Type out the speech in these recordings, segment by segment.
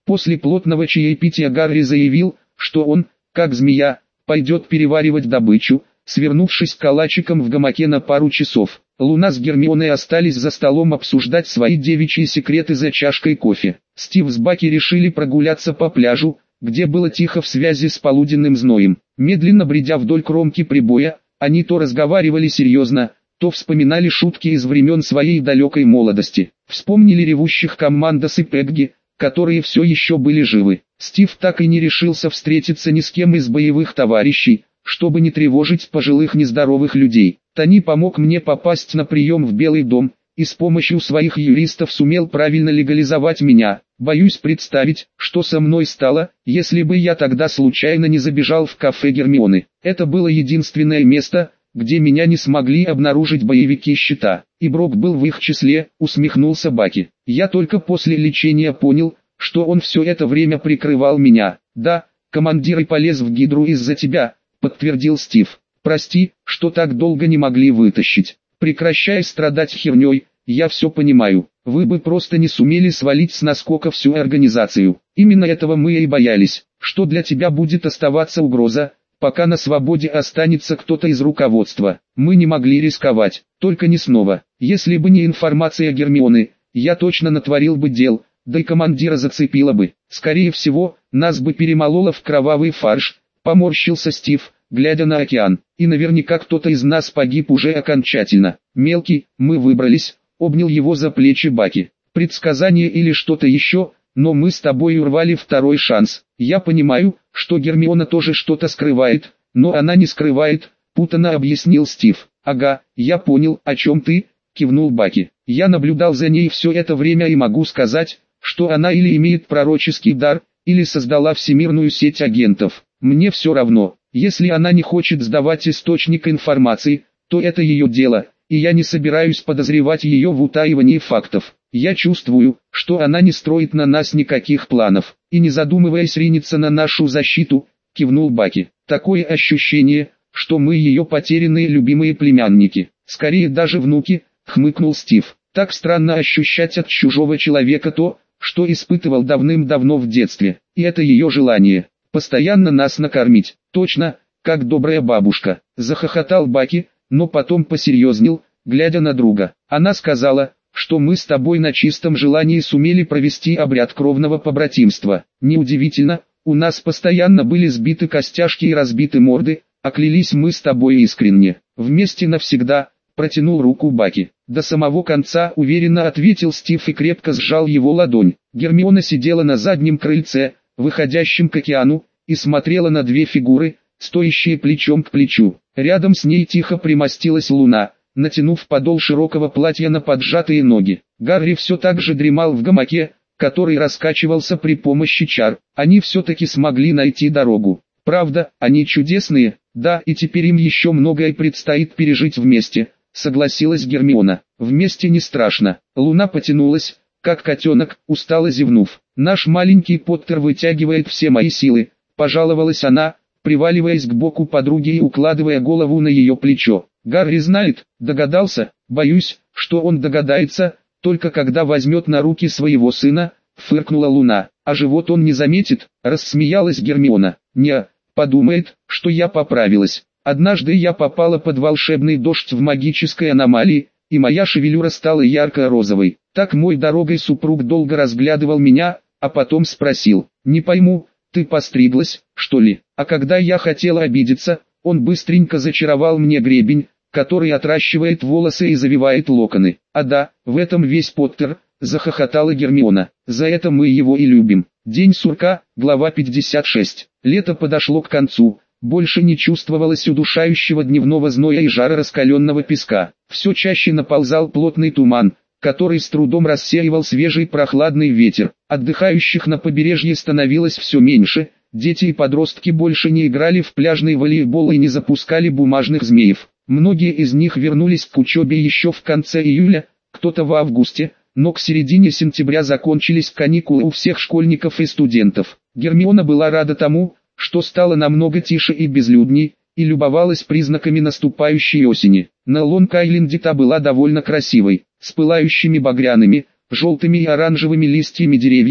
После плотного чаепития Гарри заявил, что он, как змея, пойдет переваривать добычу, свернувшись калачиком в гамаке на пару часов. Луна с Гермионой остались за столом обсуждать свои девичьи секреты за чашкой кофе. Стив с Баки решили прогуляться по пляжу, где было тихо в связи с полуденным зноем. Медленно бредя вдоль кромки прибоя, они то разговаривали серьезно, то вспоминали шутки из времен своей далекой молодости. Вспомнили ревущих Коммандос и Пегги, которые все еще были живы. Стив так и не решился встретиться ни с кем из боевых товарищей, чтобы не тревожить пожилых нездоровых людей. Тони помог мне попасть на прием в Белый дом, и с помощью своих юристов сумел правильно легализовать меня. Боюсь представить, что со мной стало, если бы я тогда случайно не забежал в кафе Гермионы. Это было единственное место, где меня не смогли обнаружить боевики Щита. И Брок был в их числе, усмехнулся Баки. Я только после лечения понял, что он все это время прикрывал меня. Да, командир и полез в Гидру из-за тебя, подтвердил Стив. Прости, что так долго не могли вытащить. Прекращай страдать херней, я все понимаю. Вы бы просто не сумели свалить с наскока всю организацию. Именно этого мы и боялись, что для тебя будет оставаться угроза, пока на свободе останется кто-то из руководства. Мы не могли рисковать, только не снова. Если бы не информация Гермионы, я точно натворил бы дел, да и командира зацепило бы. Скорее всего, нас бы перемололо в кровавый фарш, поморщился Стив, глядя на океан. И наверняка кто-то из нас погиб уже окончательно. Мелкий, мы выбрались, обнял его за плечи Баки. Предсказание или что-то еще, но мы с тобой урвали второй шанс. Я понимаю, что Гермиона тоже что-то скрывает, но она не скрывает, путанно объяснил Стив. Ага, я понял, о чем ты, кивнул Баки. Я наблюдал за ней все это время и могу сказать, что она или имеет пророческий дар, или создала всемирную сеть агентов. Мне все равно, если она не хочет сдавать источник информации, то это ее дело, и я не собираюсь подозревать ее в утаивании фактов. Я чувствую, что она не строит на нас никаких планов, и не задумываясь ринется на нашу защиту, кивнул Баки. Такое ощущение, что мы ее потерянные любимые племянники, скорее даже внуки, хмыкнул Стив. Так странно ощущать от чужого человека то, что испытывал давным-давно в детстве, и это ее желание, постоянно нас накормить. Точно, как добрая бабушка, захохотал Баки, но потом посерьезнел, глядя на друга. Она сказала, что мы с тобой на чистом желании сумели провести обряд кровного побратимства. Неудивительно, у нас постоянно были сбиты костяшки и разбиты морды, а клялись мы с тобой искренне. Вместе навсегда, протянул руку Баки. До самого конца уверенно ответил Стив и крепко сжал его ладонь. Гермиона сидела на заднем крыльце, выходящем к океану, и смотрела на две фигуры, стоящие плечом к плечу. Рядом с ней тихо примостилась Луна, натянув подол широкого платья на поджатые ноги. Гарри все так же дремал в гамаке, который раскачивался при помощи чар. Они все-таки смогли найти дорогу. Правда, они чудесные, да, и теперь им еще многое предстоит пережить вместе, согласилась Гермиона. Вместе не страшно. Луна потянулась, как котенок, устало зевнув. Наш маленький Поттер вытягивает все мои силы, пожаловалась она, приваливаясь к боку подруги и укладывая голову на ее плечо. Гарри знает, догадался, боюсь, что он догадается, только когда возьмет на руки своего сына, фыркнула Луна. А живот он не заметит, рассмеялась Гермиона. Не, подумает, что я поправилась. Однажды я попала под волшебный дождь в магической аномалии, и моя шевелюра стала ярко-розовой. Так мой дорогой супруг долго разглядывал меня, а потом спросил: «Не пойму, ты постриглась, что ли?» А когда я хотела обидеться, он быстренько зачаровал мне гребень, который отращивает волосы и завивает локоны. А да, в этом весь Поттер, захохотала Гермиона. За это мы его и любим. День сурка, глава 56. Лето подошло к концу. Больше не чувствовалось удушающего дневного зноя и жара раскаленного песка. Все чаще наползал плотный туман, который с трудом рассеивал свежий прохладный ветер. Отдыхающих на побережье становилось все меньше. Дети и подростки больше не играли в пляжный волейбол и не запускали бумажных змеев. Многие из них вернулись к учебе еще в конце июля, кто-то в августе, но к середине сентября закончились каникулы у всех школьников и студентов. Гермиона была рада тому, что стало намного тише и безлюдней, и любовалась признаками наступающей осени. На Лонг-Айленде та была довольно красивой, с пылающими багряными, желтыми и оранжевыми листьями деревьев,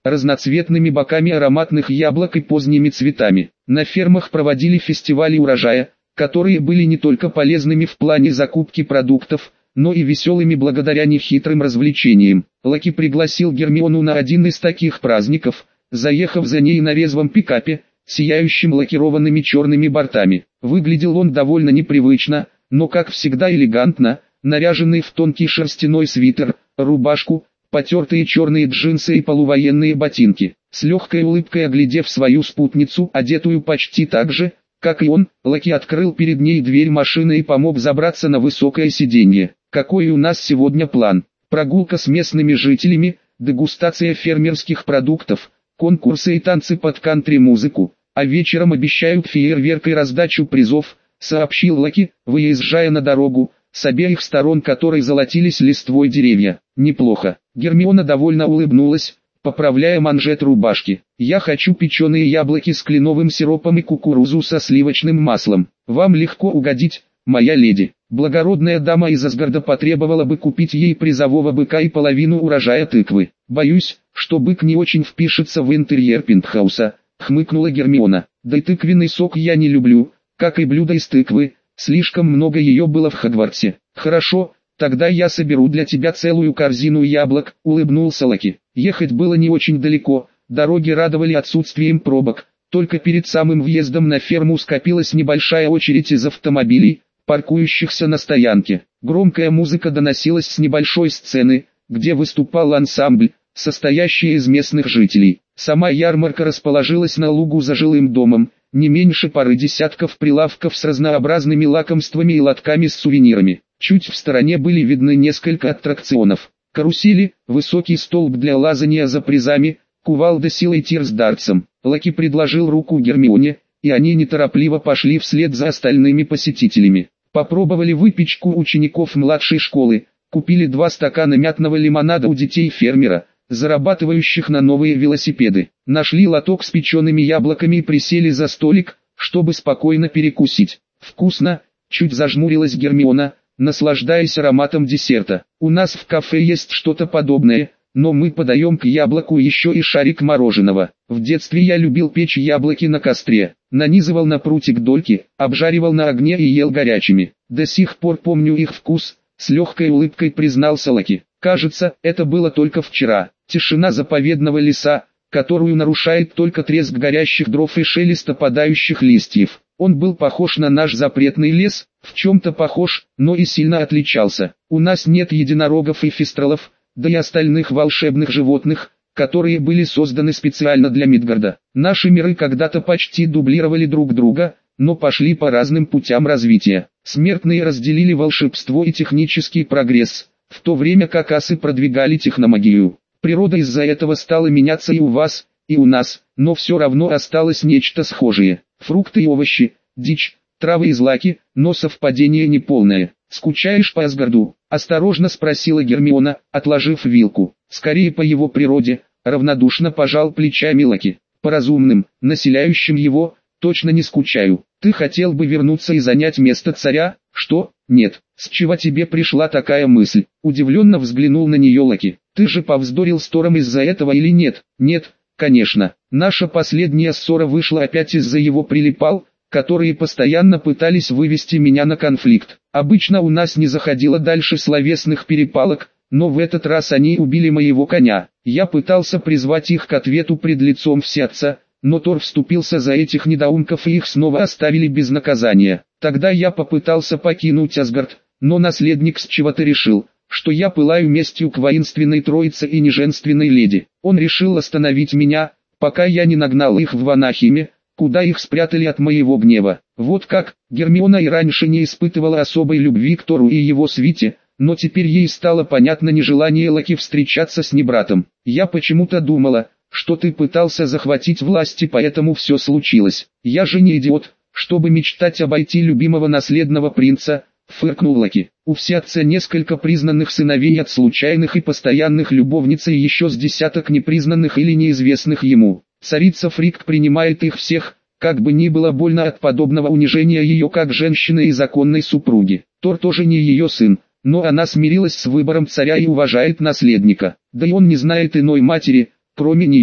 разноцветными боками ароматных яблок и поздними цветами. На фермах проводили фестивали урожая, которые были не только полезными в плане закупки продуктов, но и веселыми благодаря нехитрым развлечениям. Лаки пригласил Гермиону на один из таких праздников, заехав за ней на резвом пикапе, сияющим лакированными черными бортами. Выглядел он довольно непривычно, но как всегда элегантно, наряженный в тонкий шерстяной свитер, рубашку, потертые черные джинсы и полувоенные ботинки. С легкой улыбкой оглядев свою спутницу, одетую почти так же, как и он, Лаки открыл перед ней дверь машины и помог забраться на высокое сиденье. «Какой у нас сегодня план? Прогулка с местными жителями, дегустация фермерских продуктов, конкурсы и танцы под кантри-музыку, а вечером обещают фейерверк и раздачу призов», — сообщил Лаки, выезжая на дорогу, с обеих сторон которой золотились листвой деревья. «Неплохо». Гермиона довольно улыбнулась, поправляя манжет рубашки. «Я хочу печеные яблоки с кленовым сиропом и кукурузу со сливочным маслом. Вам легко угодить, моя леди». Благородная дама из Асгарда потребовала бы купить ей призового быка и половину урожая тыквы. «Боюсь, что бык не очень впишется в интерьер пентхауса», — хмыкнула Гермиона. «Да и тыквенный сок я не люблю, как и блюдо из тыквы, слишком много ее было в Хогвартсе». «Хорошо, тогда я соберу для тебя целую корзину яблок», — улыбнулся Лаки. Ехать было не очень далеко, дороги радовали отсутствием пробок, только перед самым въездом на ферму скопилась небольшая очередь из автомобилей, паркующихся на стоянке. Громкая музыка доносилась с небольшой сцены, где выступал ансамбль, состоящий из местных жителей. Сама ярмарка расположилась на лугу за жилым домом, не меньше пары десятков прилавков с разнообразными лакомствами и лотками с сувенирами. Чуть в стороне были видны несколько аттракционов. Карусели, высокий столб для лазания за призами, кувалда силой тир с дартсом. Лаки предложил руку Гермионе, и они неторопливо пошли вслед за остальными посетителями. Попробовали выпечку учеников младшей школы, купили 2 стакана мятного лимонада у детей фермера, зарабатывающих на новые велосипеды. Нашли лоток с печеными яблоками и присели за столик, чтобы спокойно перекусить. «Вкусно», — чуть зажмурилась Гермиона, наслаждаясь ароматом десерта. «У нас в кафе есть что-то подобное, но мы подаем к яблоку еще и шарик мороженого. В детстве я любил печь яблоки на костре, нанизывал на прутик дольки, обжаривал на огне и ел горячими. До сих пор помню их вкус», — с легкой улыбкой признался Лаки. «Кажется, это было только вчера». Тишина заповедного леса, которую нарушает только треск горящих дров и шелест опадающих листьев. Он был похож на наш запретный лес, в чем-то похож, но и сильно отличался. У нас нет единорогов и фистралов, да и остальных волшебных животных, которые были созданы специально для Мидгарда. Наши миры когда-то почти дублировали друг друга, но пошли по разным путям развития. Смертные разделили волшебство и технический прогресс, в то время как асы продвигали техномагию. Природа из-за этого стала меняться и у вас, и у нас, но все равно осталось нечто схожее. Фрукты и овощи, дичь, травы и злаки, но совпадение неполное. «Скучаешь по Асгарду?» – осторожно спросила Гермиона, отложив вилку. «Скорее по его природе», – равнодушно пожал плечами Лаки. «По разумным, населяющим его, точно не скучаю. Ты хотел бы вернуться и занять место царя?» «Что? Нет. С чего тебе пришла такая мысль?» Удивленно взглянул на нее Лаки. «Ты же повздорил с Тором из-за этого или нет?» «Нет, конечно. Наша последняя ссора вышла опять из-за его прилипал, которые постоянно пытались вывести меня на конфликт. Обычно у нас не заходило дальше словесных перепалок, но в этот раз они убили моего коня. Я пытался призвать их к ответу пред лицом всеотца, но Тор вступился за этих недоумков и их снова оставили без наказания. Тогда я попытался покинуть Асгард, но наследник с чего-то решил, что я пылаю местью к воинственной троице и неженственной леди. Он решил остановить меня, пока я не нагнал их в Ванахиме, куда их спрятали от моего гнева. Вот как. Гермиона и раньше не испытывала особой любви к Тору и его свите, но теперь ей стало понятно нежелание Лаки встречаться с небратом. «Я почему-то думала, что ты пытался захватить власть и поэтому все случилось. Я же не идиот, чтобы мечтать обойти любимого наследного принца», — фыркнул Лаки. «У всеотца несколько признанных сыновей от случайных и постоянных любовниц и еще с десяток непризнанных или неизвестных ему. Царица Фрикк принимает их всех, как бы ни было больно от подобного унижения ее как женщины и законной супруги. Тор тоже не ее сын, но она смирилась с выбором царя и уважает наследника. Да и он не знает иной матери, кроме нее.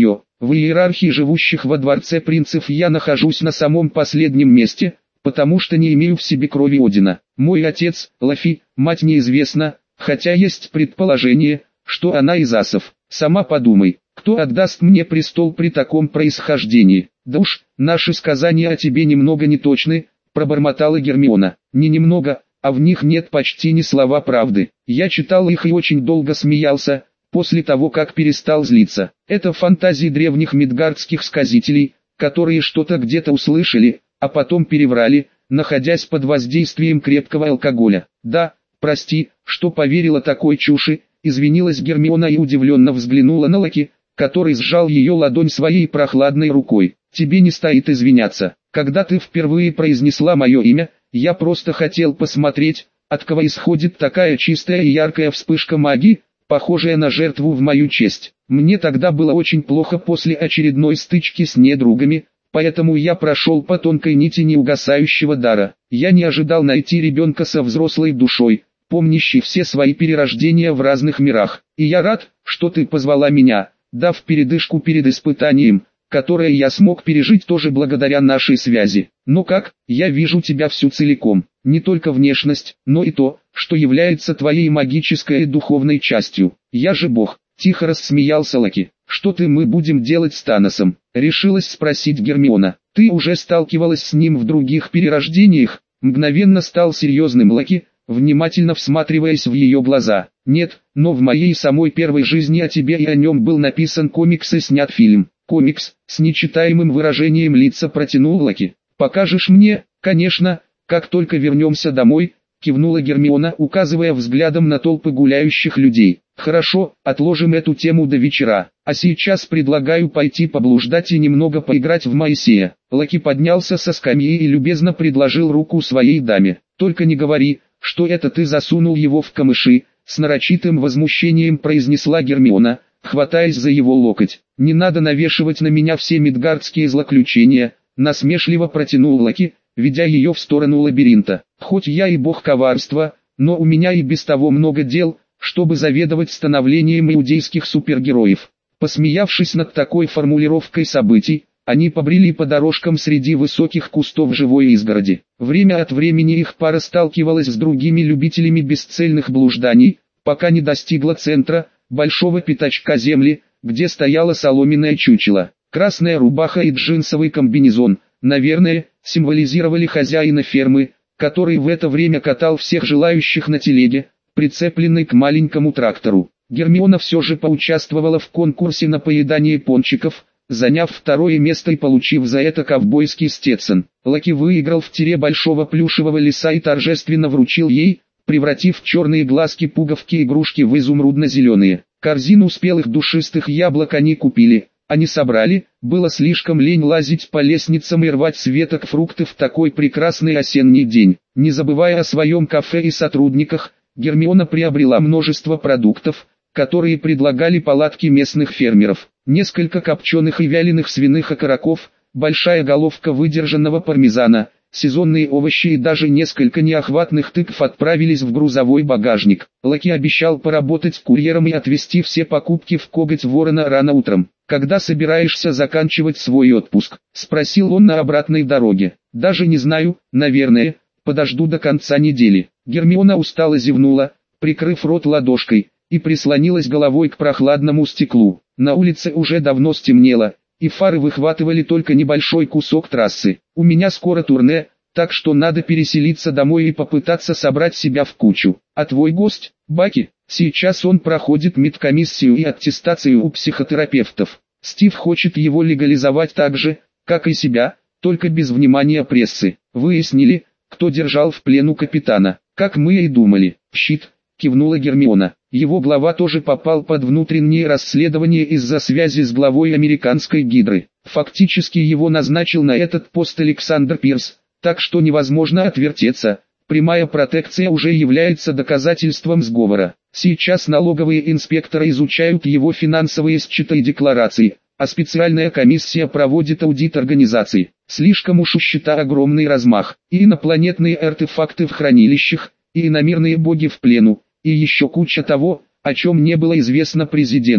В иерархии живущих во дворце принцев я нахожусь на самом последнем месте, потому что не имею в себе крови Одина. Мой отец, Лафи, мать неизвестна, хотя есть предположение, что она из асов. Сама подумай, кто отдаст мне престол при таком происхождении? Да уж, наши сказания о тебе немного неточны, пробормотала Гермиона. Не немного, а в них нет почти ни слова правды. Я читал их и очень долго смеялся, после того как перестал злиться. Это фантазии древних мидгардских сказителей, которые что-то где-то услышали, а потом переврали, находясь под воздействием крепкого алкоголя. Да, прости, что поверила такой чуши, извинилась Гермиона и удивленно взглянула на Лаки, который сжал ее ладонь своей прохладной рукой. Тебе не стоит извиняться. Когда ты впервые произнесла мое имя, я просто хотел посмотреть, от кого исходит такая чистая и яркая вспышка магии, похожая на жертву в мою честь. Мне тогда было очень плохо после очередной стычки с недругами, поэтому я прошел по тонкой нити неугасающего дара. Я не ожидал найти ребенка со взрослой душой, помнящий все свои перерождения в разных мирах. И я рад, что ты позвала меня, дав передышку перед испытанием, которое я смог пережить тоже благодаря нашей связи. Но как, я вижу тебя всю целиком, не только внешность, но и то, что является твоей магической и духовной частью. Я же Бог, тихо рассмеялся Лаки. Что мы будем делать с Таносом? Решилась спросить Гермиона. Ты уже сталкивалась с ним в других перерождениях? Мгновенно стал серьезным Лаки, внимательно всматриваясь в ее глаза. Нет, но в моей самой первой жизни о тебе и о нем был написан комикс и снят фильм. Комикс, с нечитаемым выражением лица протянул Лаки. Покажешь мне? Конечно, как только вернемся домой, кивнула Гермиона, указывая взглядом на толпы гуляющих людей. Хорошо, отложим эту тему до вечера, а сейчас предлагаю пойти поблуждать и немного поиграть в Моисея. Лаки поднялся со скамьи и любезно предложил руку своей даме. Только не говори, что это ты засунул его в камыши, с нарочитым возмущением произнесла Гермиона, хватаясь за его локоть. Не надо навешивать на меня все мидгардские злоключения, насмешливо протянул Лаки, ведя ее в сторону лабиринта. Хоть я и бог коварства, но у меня и без того много дел, чтобы заведовать становлением иудейских супергероев. Посмеявшись над такой формулировкой событий, они побрели по дорожкам среди высоких кустов живой изгороди. Время от времени их пара сталкивалась с другими любителями бесцельных блужданий, пока не достигла центра, большого пятачка земли, где стояла соломенное чучело. Красная рубаха и джинсовый комбинезон, наверное, символизировали хозяина фермы, который в это время катал всех желающих на телеге, прицепленной к маленькому трактору. Гермиона все же поучаствовала в конкурсе на поедание пончиков, заняв второе место и получив за это ковбойский стетсон. Лаки выиграл в тире большого плюшевого лиса и торжественно вручил ей, превратив черные глазки пуговки игрушки в изумрудно-зеленые. Корзину спелых душистых яблок они купили, а не собрали, было слишком лень лазить по лестницам и рвать с веток фрукты в такой прекрасный осенний день. Не забывая о своем кафе и сотрудниках, Гермиона приобрела множество продуктов, которые предлагали палатки местных фермеров. Несколько копченых и вяленых свиных окороков, большая головка выдержанного пармезана, сезонные овощи и даже несколько неохватных тыкв отправились в грузовой багажник. Лаки обещал поработать курьером и отвезти все покупки в коготь ворона рано утром. «Когда собираешься заканчивать свой отпуск?» – спросил он на обратной дороге. «Даже не знаю, наверное, подожду до конца недели». Гермиона устало зевнула, прикрыв рот ладошкой, и прислонилась головой к прохладному стеклу. На улице уже давно стемнело, и фары выхватывали только небольшой кусок трассы. «У меня скоро турне, так что надо переселиться домой и попытаться собрать себя в кучу. А твой гость, Баки, сейчас он проходит медкомиссию и аттестацию у психотерапевтов. Стив хочет его легализовать так же, как и себя, только без внимания прессы. Выяснили, кто держал в плену капитана, как мы и думали. Щит», кивнула Гермиона. Его глава тоже попал под внутреннее расследование из-за связи с главой американской гидры. Фактически его назначил на этот пост Александр Пирс, так что невозможно отвертеться. Прямая протекция уже является доказательством сговора. Сейчас налоговые инспекторы изучают его финансовые счеты и декларации, а специальная комиссия проводит аудит организации. Слишком уж у счета огромный размах. И инопланетные артефакты в хранилищах, и иномирные боги в плену, и еще куча того, о чем не было известно президенту.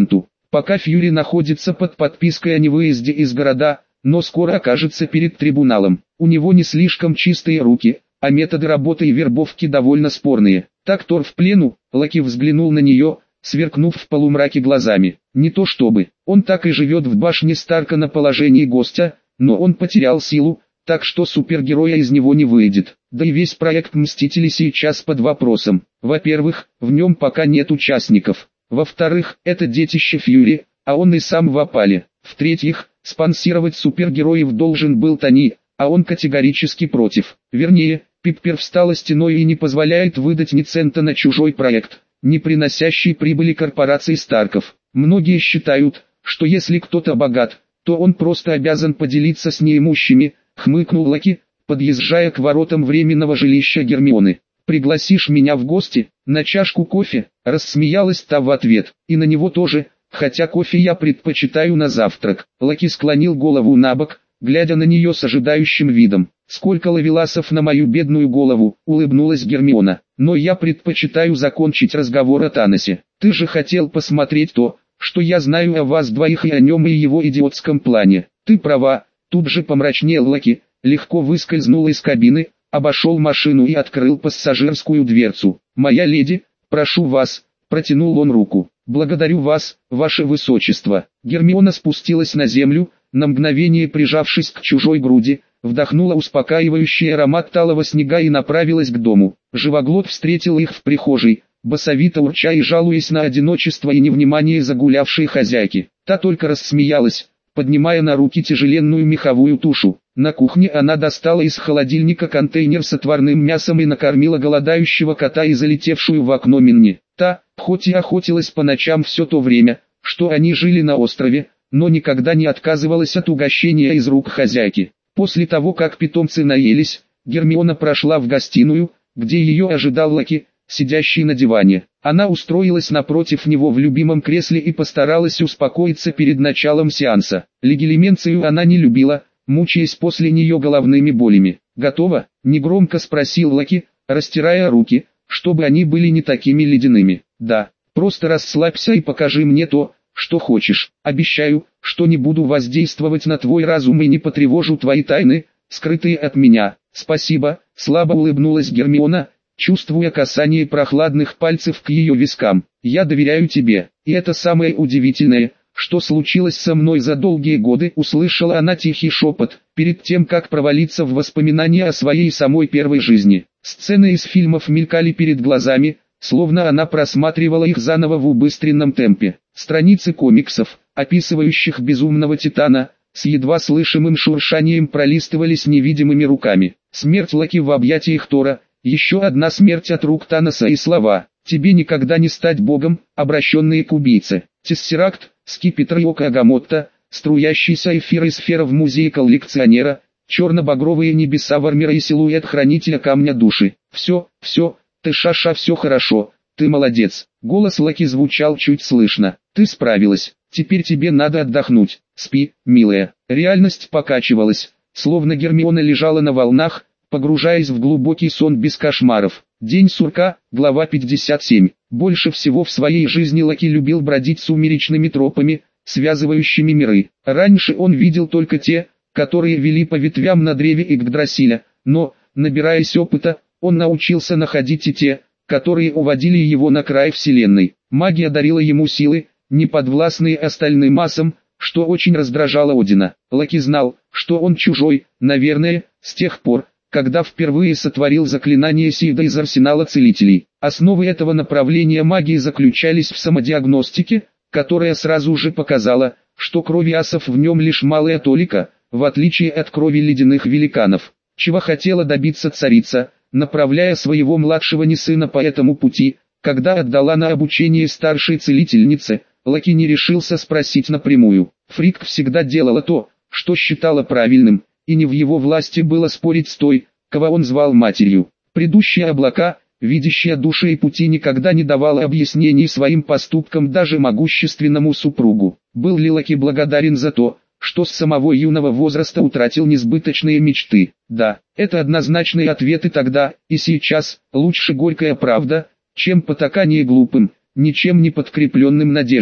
Пока Фьюри находится под подпиской о невыезде из города, но скоро окажется перед трибуналом. У него не слишком чистые руки, а методы работы и вербовки довольно спорные. Так Тор в плену. Локи взглянул на нее, сверкнув в полумраке глазами. Не то чтобы, он так и живет в башне Старка на положении гостя, но он потерял силу, так что супергероя из него не выйдет. Да и весь проект Мстителей сейчас под вопросом. Во-первых, в нем пока нет участников. Во-вторых, это детище Фьюри, а он и сам в опале. В-третьих, спонсировать супергероев должен был Тони, а он категорически против. Вернее, Пиппер встала стеной и не позволяет выдать ни цента на чужой проект, не приносящий прибыли корпорации Старков. Многие считают, что если кто-то богат, то он просто обязан поделиться с неимущими, хмыкнул Локи, подъезжая к воротам временного жилища Гермионы. «Пригласишь меня в гости, на чашку кофе?» — рассмеялась та в ответ. «И на него тоже, хотя кофе я предпочитаю на завтрак». Локи склонил голову набок, глядя на нее с ожидающим видом. «Сколько ловеласов на мою бедную голову», — улыбнулась Гермиона. «Но я предпочитаю закончить разговор о Таносе. Ты же хотел посмотреть то, что я знаю о вас двоих и о нем и его идиотском плане». «Ты права», — тут же помрачнел Локи, легко выскользнул из кабины, обошел машину и открыл пассажирскую дверцу. «Моя леди, прошу вас», — протянул он руку. «Благодарю вас, ваше высочество». Гермиона спустилась на землю, на мгновение прижавшись к чужой груди, вдохнула успокаивающий аромат талого снега и направилась к дому. Живоглот встретил их в прихожей, басовито урча и жалуясь на одиночество и невнимание загулявшей хозяйки. Та только рассмеялась, поднимая на руки тяжеленную меховую тушу. На кухне она достала из холодильника контейнер с отварным мясом и накормила голодающего кота и залетевшую в окно Минни. Та, хоть и охотилась по ночам все то время, что они жили на острове, но никогда не отказывалась от угощения из рук хозяйки. После того, как питомцы наелись, Гермиона прошла в гостиную, где ее ожидал Локи, сидящий на диване. Она устроилась напротив него в любимом кресле и постаралась успокоиться перед началом сеанса. Легилименцию она не любила, мучаясь после нее головными болями. «Готово?» – негромко спросил Локи, растирая руки, чтобы они были не такими ледяными. «Да, просто расслабься и покажи мне то, что хочешь. Обещаю, что не буду воздействовать на твой разум и не потревожу твои тайны, скрытые от меня». «Спасибо», – слабо улыбнулась Гермиона, чувствуя касание прохладных пальцев к ее вискам. «Я доверяю тебе, и это самое удивительное, что случилось со мной за долгие годы», — услышала она тихий шепот, перед тем как провалиться в воспоминания о своей самой первой жизни. Сцены из фильмов мелькали перед глазами, словно она просматривала их заново в убыстренном темпе. Страницы комиксов, описывающих безумного Титана, с едва слышимым шуршанием пролистывались невидимыми руками. Смерть Локи в объятиях Тора, еще одна смерть от рук Таноса и слова «Тебе никогда не стать богом», обращенные к убийце. Тессеракт, скипетр Йоко Агамотто, струящийся эфир и сфера в музее коллекционера, черно-багровые небеса Вармера и силуэт хранителя камня души. «Все, ты Шаша, все хорошо, ты молодец». Голос Локи звучал чуть слышно. «Ты справилась, теперь тебе надо отдохнуть. Спи, милая». Реальность покачивалась, словно Гермиона лежала на волнах, погружаясь в глубокий сон без кошмаров. День сурка, глава 57. Больше всего в своей жизни Локи любил бродить сумеречными тропами, связывающими миры. Раньше он видел только те, которые вели по ветвям на древе Игдрасиля, но, набираясь опыта, он научился находить и те, которые уводили его на край вселенной. Магия дарила ему силы, не подвластные остальным массам, что очень раздражало Одина. Локи знал, что он чужой, наверное, с тех пор, когда впервые сотворил заклинание Сида из арсенала целителей. Основы этого направления магии заключались в самодиагностике, которая сразу же показала, что крови асов в нем лишь малая толика, в отличие от крови ледяных великанов. Чего хотела добиться царица, направляя своего младшего несына по этому пути, когда отдала на обучение старшей целительнице, Локи не решился спросить напрямую. Фрик всегда делала то, что считала правильным, и не в его власти было спорить с той, кого он звал матерью. Предыдущие облака, видящие души и пути, никогда не давала объяснений своим поступкам даже могущественному супругу. Был ли Локи благодарен за то, что с самого юного возраста утратил несбыточные мечты? Да, это однозначный ответ и тогда, и сейчас. Лучше горькая правда, чем потакание глупым, ничем не подкрепленным надеждам.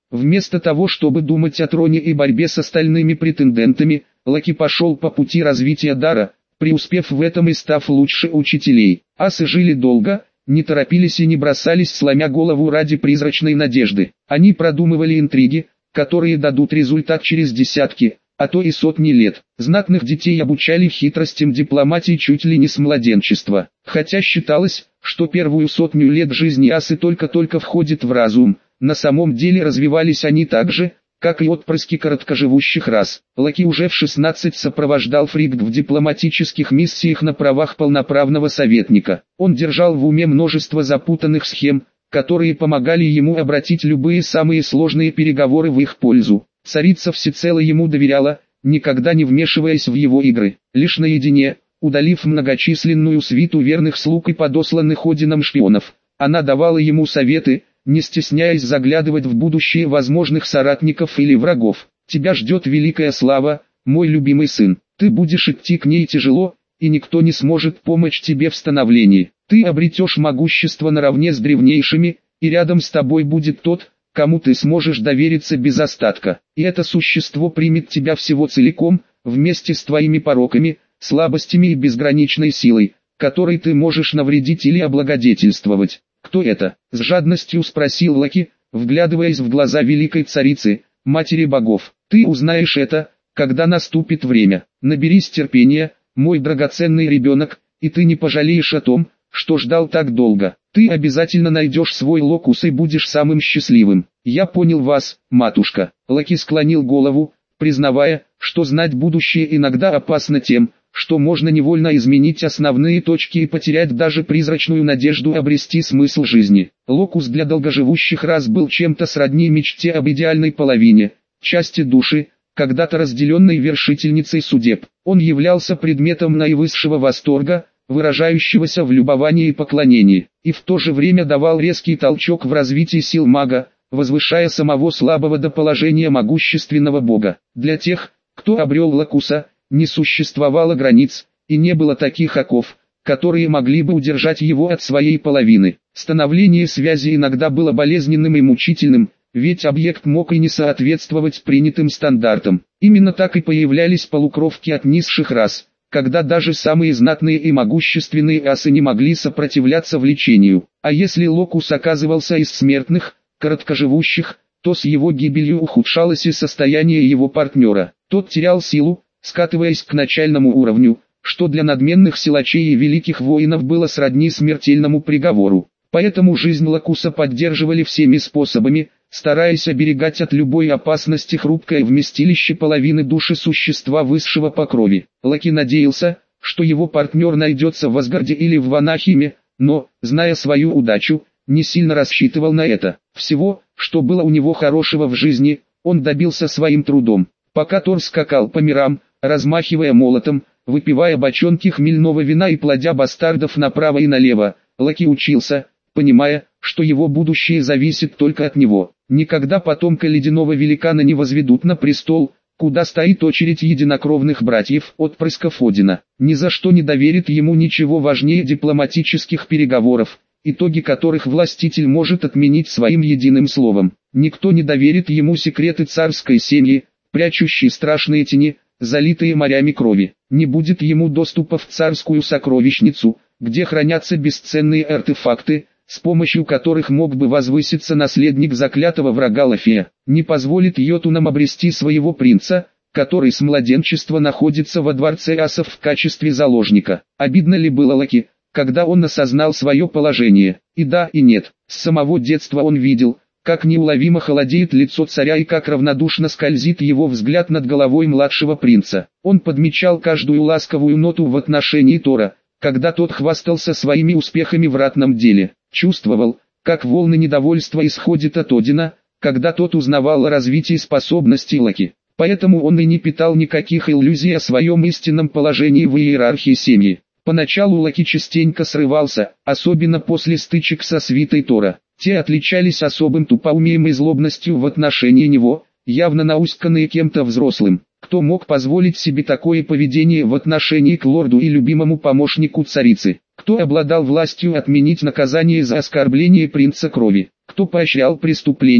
Вместо того, чтобы думать о троне и борьбе с остальными претендентами, Локи пошел по пути развития дара, преуспев в этом и став лучше учителей. Асы жили долго, не торопились и не бросались сломя голову ради призрачной надежды. Они продумывали интриги, которые дадут результат через десятки, а то и сотни лет. Знатных детей обучали хитростям дипломатии чуть ли не с младенчества. Хотя считалось, что первую сотню лет жизни асы только-только входит в разум, на самом деле развивались они так же, как и отпрыски короткоживущих рас. Локи уже в 16 сопровождал Фригд в дипломатических миссиях на правах полноправного советника. Он держал в уме множество запутанных схем, которые помогали ему обратить любые самые сложные переговоры в их пользу. Царица всецело ему доверяла, никогда не вмешиваясь в его игры. Лишь наедине, удалив многочисленную свиту верных слуг и подосланных Одином шпионов, она давала ему советы, не стесняясь заглядывать в будущее возможных соратников или врагов. «Тебя ждет великая слава, мой любимый сын. Ты будешь идти к ней тяжело, и никто не сможет помочь тебе в становлении. Ты обретешь могущество наравне с древнейшими, и рядом с тобой будет тот, кому ты сможешь довериться без остатка. И это существо примет тебя всего целиком, вместе с твоими пороками, слабостями и безграничной силой, которой ты можешь навредить или облагодетельствовать». «Кто это?» — с жадностью спросил Локи, вглядываясь в глаза великой царицы, матери богов. «Ты узнаешь это, когда наступит время. Наберись терпения, мой драгоценный ребенок, и ты не пожалеешь о том, что ждал так долго. Ты обязательно найдешь свой локус и будешь самым счастливым». «Я понял вас, матушка». Локи склонил голову, признавая, что знать будущее иногда опасно тем, что можно невольно изменить основные точки и потерять даже призрачную надежду обрести смысл жизни. Локус для долгоживущих рас был чем-то сродни мечте об идеальной половине, части души, когда-то разделенной вершительницей судеб. Он являлся предметом наивысшего восторга, выражающегося в любовании и поклонении, и в то же время давал резкий толчок в развитии сил мага, возвышая самого слабого до положения могущественного бога. Для тех, кто обрел Локуса, не существовало границ, и не было таких оков, которые могли бы удержать его от своей половины. Становление связи иногда было болезненным и мучительным, ведь объект мог и не соответствовать принятым стандартам. Именно так и появлялись полукровки от низших рас, когда даже самые знатные и могущественные асы не могли сопротивляться влечению. А если Локус оказывался из смертных, короткоживущих, то с его гибелью ухудшалось и состояние его партнера. Тот терял силу, скатываясь к начальному уровню, что для надменных силачей и великих воинов было сродни смертельному приговору. Поэтому жизнь Локуса поддерживали всеми способами, стараясь оберегать от любой опасности хрупкое вместилище половины души существа высшего по крови. Локи надеялся, что его партнер найдется в Асгарде или в Ванахиме, но, зная свою удачу, не сильно рассчитывал на это. Всего, что было у него хорошего в жизни, он добился своим трудом. Пока Тор скакал по мирам, размахивая молотом, выпивая бочонки хмельного вина и плодя бастардов направо и налево, Локи учился, понимая, что его будущее зависит только от него. Никогда потомка ледяного великана не возведут на престол, куда стоит очередь единокровных братьев, отпрысков Одина. Ни за что не доверит ему ничего важнее дипломатических переговоров, итоги которых властитель может отменить своим единым словом. Никто не доверит ему секреты царской семьи, прячущие страшные тени, залитые морями крови. Не будет ему доступа в царскую сокровищницу, где хранятся бесценные артефакты, с помощью которых мог бы возвыситься наследник заклятого врага Лафея. Не позволит йотунам обрести своего принца, который с младенчества находится во дворце асов в качестве заложника. Обидно ли было Локи, когда он осознал свое положение? И да, и нет. С самого детства он видел, как неуловимо холодеет лицо царя и как равнодушно скользит его взгляд над головой младшего принца. Он подмечал каждую ласковую ноту в отношении Тора, когда тот хвастался своими успехами в ратном деле. Чувствовал, как волны недовольства исходят от Одина, когда тот узнавал о развитии способностей Локи. Поэтому он и не питал никаких иллюзий о своем истинном положении в иерархии семьи. Поначалу Локи частенько срывался, особенно после стычек со свитой Тора. Те отличались особым тупоумием и злобностью в отношении него, явно науськанные кем-то взрослым. Кто мог позволить себе такое поведение в отношении к лорду и любимому помощнику царицы? Кто обладал властью отменить наказание за оскорбление принца крови? Кто поощрял преступления,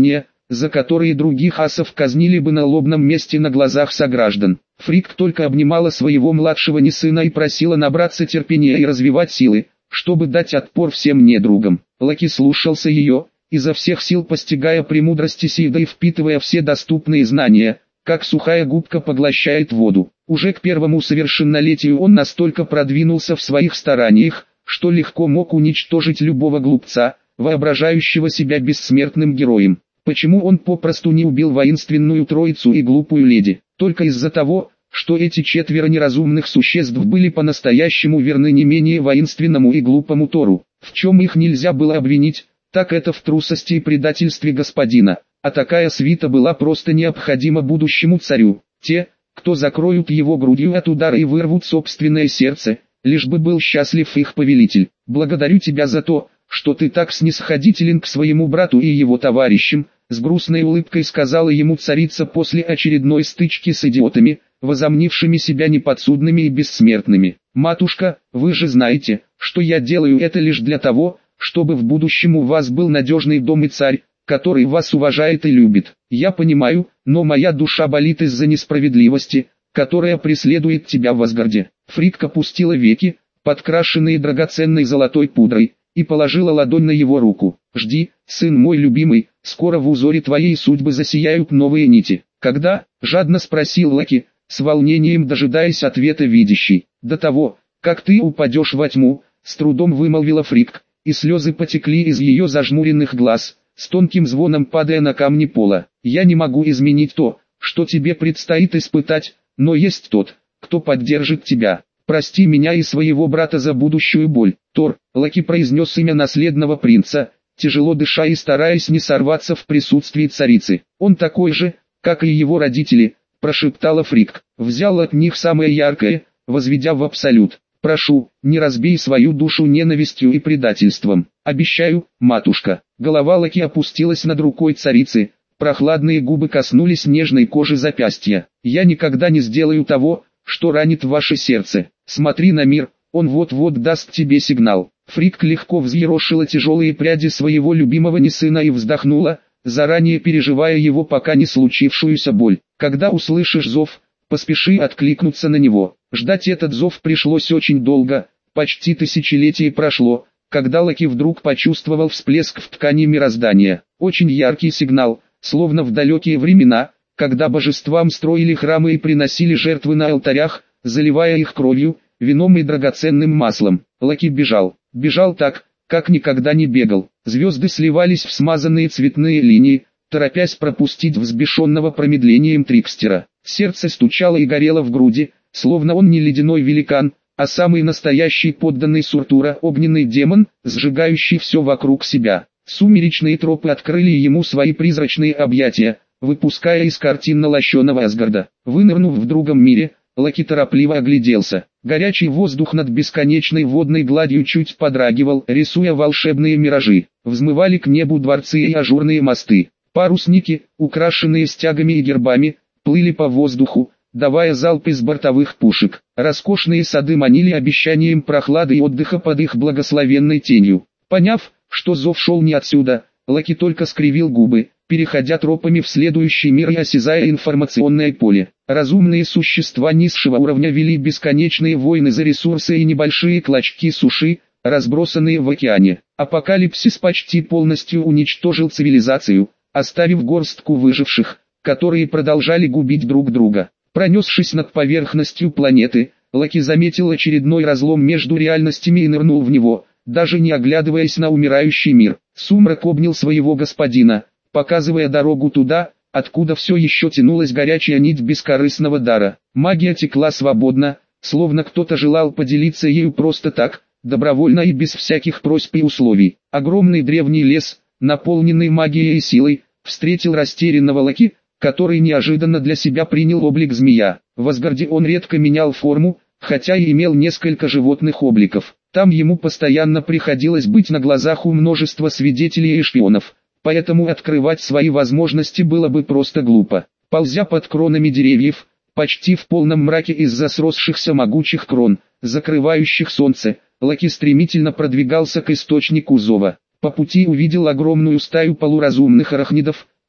за которые других асов казнили бы на лобном месте на глазах сограждан. Фрик только обнимала своего младшего сына и просила набраться терпения и развивать силы, чтобы дать отпор всем недругам. Лаки слушался ее, изо всех сил постигая премудрости Сида и впитывая все доступные знания, как сухая губка поглощает воду. Уже к первому совершеннолетию он настолько продвинулся в своих стараниях, что легко мог уничтожить любого глупца, воображающего себя бессмертным героем. Почему он попросту не убил воинственную троицу и глупую леди? Только из-за того, что эти четверо неразумных существ были по-настоящему верны не менее воинственному и глупому Тору. В чем их нельзя было обвинить, так это в трусости и предательстве господина, а такая свита была просто необходима будущему царю. Те, кто закроют его грудью от удара и вырвут собственное сердце, лишь бы был счастлив их повелитель. Благодарю тебя за то, что ты так снисходителен к своему брату и его товарищам, с грустной улыбкой сказала ему царица после очередной стычки с идиотами, возомнившими себя неподсудными и бессмертными. Матушка, вы же знаете, что я делаю это лишь для того, чтобы в будущем у вас был надежный дом и царь, который вас уважает и любит. Я понимаю, но моя душа болит из-за несправедливости, которая преследует тебя в Асгарде. Фрик опустила веки, подкрашенные драгоценной золотой пудрой, и положила ладонь на его руку. «Жди, сын мой любимый, скоро в узоре твоей судьбы засияют новые нити». «Когда?» – жадно спросил Лаки, с волнением дожидаясь ответа видящий. «До того, как ты упадешь во тьму», – с трудом вымолвила Фрик, и слезы потекли из ее зажмуренных глаз, с тонким звоном падая на камни пола. «Я не могу изменить то, что тебе предстоит испытать, но есть тот, кто поддержит тебя. Прости меня и своего брата за будущую боль». Тор, Лаки произнес имя наследного принца, тяжело дыша и стараясь не сорваться в присутствии царицы. «Он такой же, как и его родители», – прошептала Фрик. «Взял от них самое яркое, возведя в абсолют. Прошу, не разбей свою душу ненавистью и предательством. Обещаю, матушка». Голова Лаки опустилась над рукой царицы, прохладные губы коснулись нежной кожи запястья. «Я никогда не сделаю того, что ранит ваше сердце. Смотри на мир, он вот-вот даст тебе сигнал». Фрик легко взъерошила тяжелые пряди своего любимого сына и вздохнула, заранее переживая его пока не случившуюся боль. «Когда услышишь зов, поспеши откликнуться на него». Ждать этот зов пришлось очень долго, почти тысячелетие прошло, когда Лаки вдруг почувствовал всплеск в ткани мироздания. Очень яркий сигнал, словно в далекие времена, когда божествам строили храмы и приносили жертвы на алтарях, заливая их кровью, вином и драгоценным маслом. Лаки бежал. Бежал так, как никогда не бегал. Звезды сливались в смазанные цветные линии, торопясь пропустить взбешенного промедлением трикстера. Сердце стучало и горело в груди, словно он не ледяной великан, а самый настоящий подданный Суртура, огненный демон, сжигающий все вокруг себя. Сумеречные тропы открыли ему свои призрачные объятия, выпуская из картин лощеного Асгарда. Вынырнув в другом мире, Лаки торопливо огляделся. Горячий воздух над бесконечной водной гладью чуть подрагивал, рисуя волшебные миражи. Взмывали к небу дворцы и ажурные мосты. Парусники, украшенные стягами и гербами, плыли по воздуху, давая залп из бортовых пушек. Роскошные сады манили обещанием прохлады и отдыха под их благословенной тенью. Поняв, что зов шел не отсюда, Лаки только скривил губы, переходя тропами в следующий мир и осязая информационное поле. Разумные существа низшего уровня вели бесконечные войны за ресурсы и небольшие клочки суши, разбросанные в океане. Апокалипсис почти полностью уничтожил цивилизацию, оставив горстку выживших, которые продолжали губить друг друга. Пронесшись над поверхностью планеты, Лаки заметил очередной разлом между реальностями и нырнул в него, даже не оглядываясь на умирающий мир. Сумрак обнял своего господина, показывая дорогу туда, откуда все еще тянулась горячая нить бескорыстного дара. Магия текла свободно, словно кто-то желал поделиться ею просто так, добровольно и без всяких просьб и условий. Огромный древний лес, наполненный магией и силой, встретил растерянного Лаки, который неожиданно для себя принял облик змея. В Асгарде он редко менял форму, хотя и имел несколько животных обликов. Там ему постоянно приходилось быть на глазах у множества свидетелей и шпионов, поэтому открывать свои возможности было бы просто глупо. Ползя под кронами деревьев, почти в полном мраке из-за сросшихся могучих крон, закрывающих солнце, Лаки стремительно продвигался к источнику зова. По пути увидел огромную стаю полуразумных арахнидов,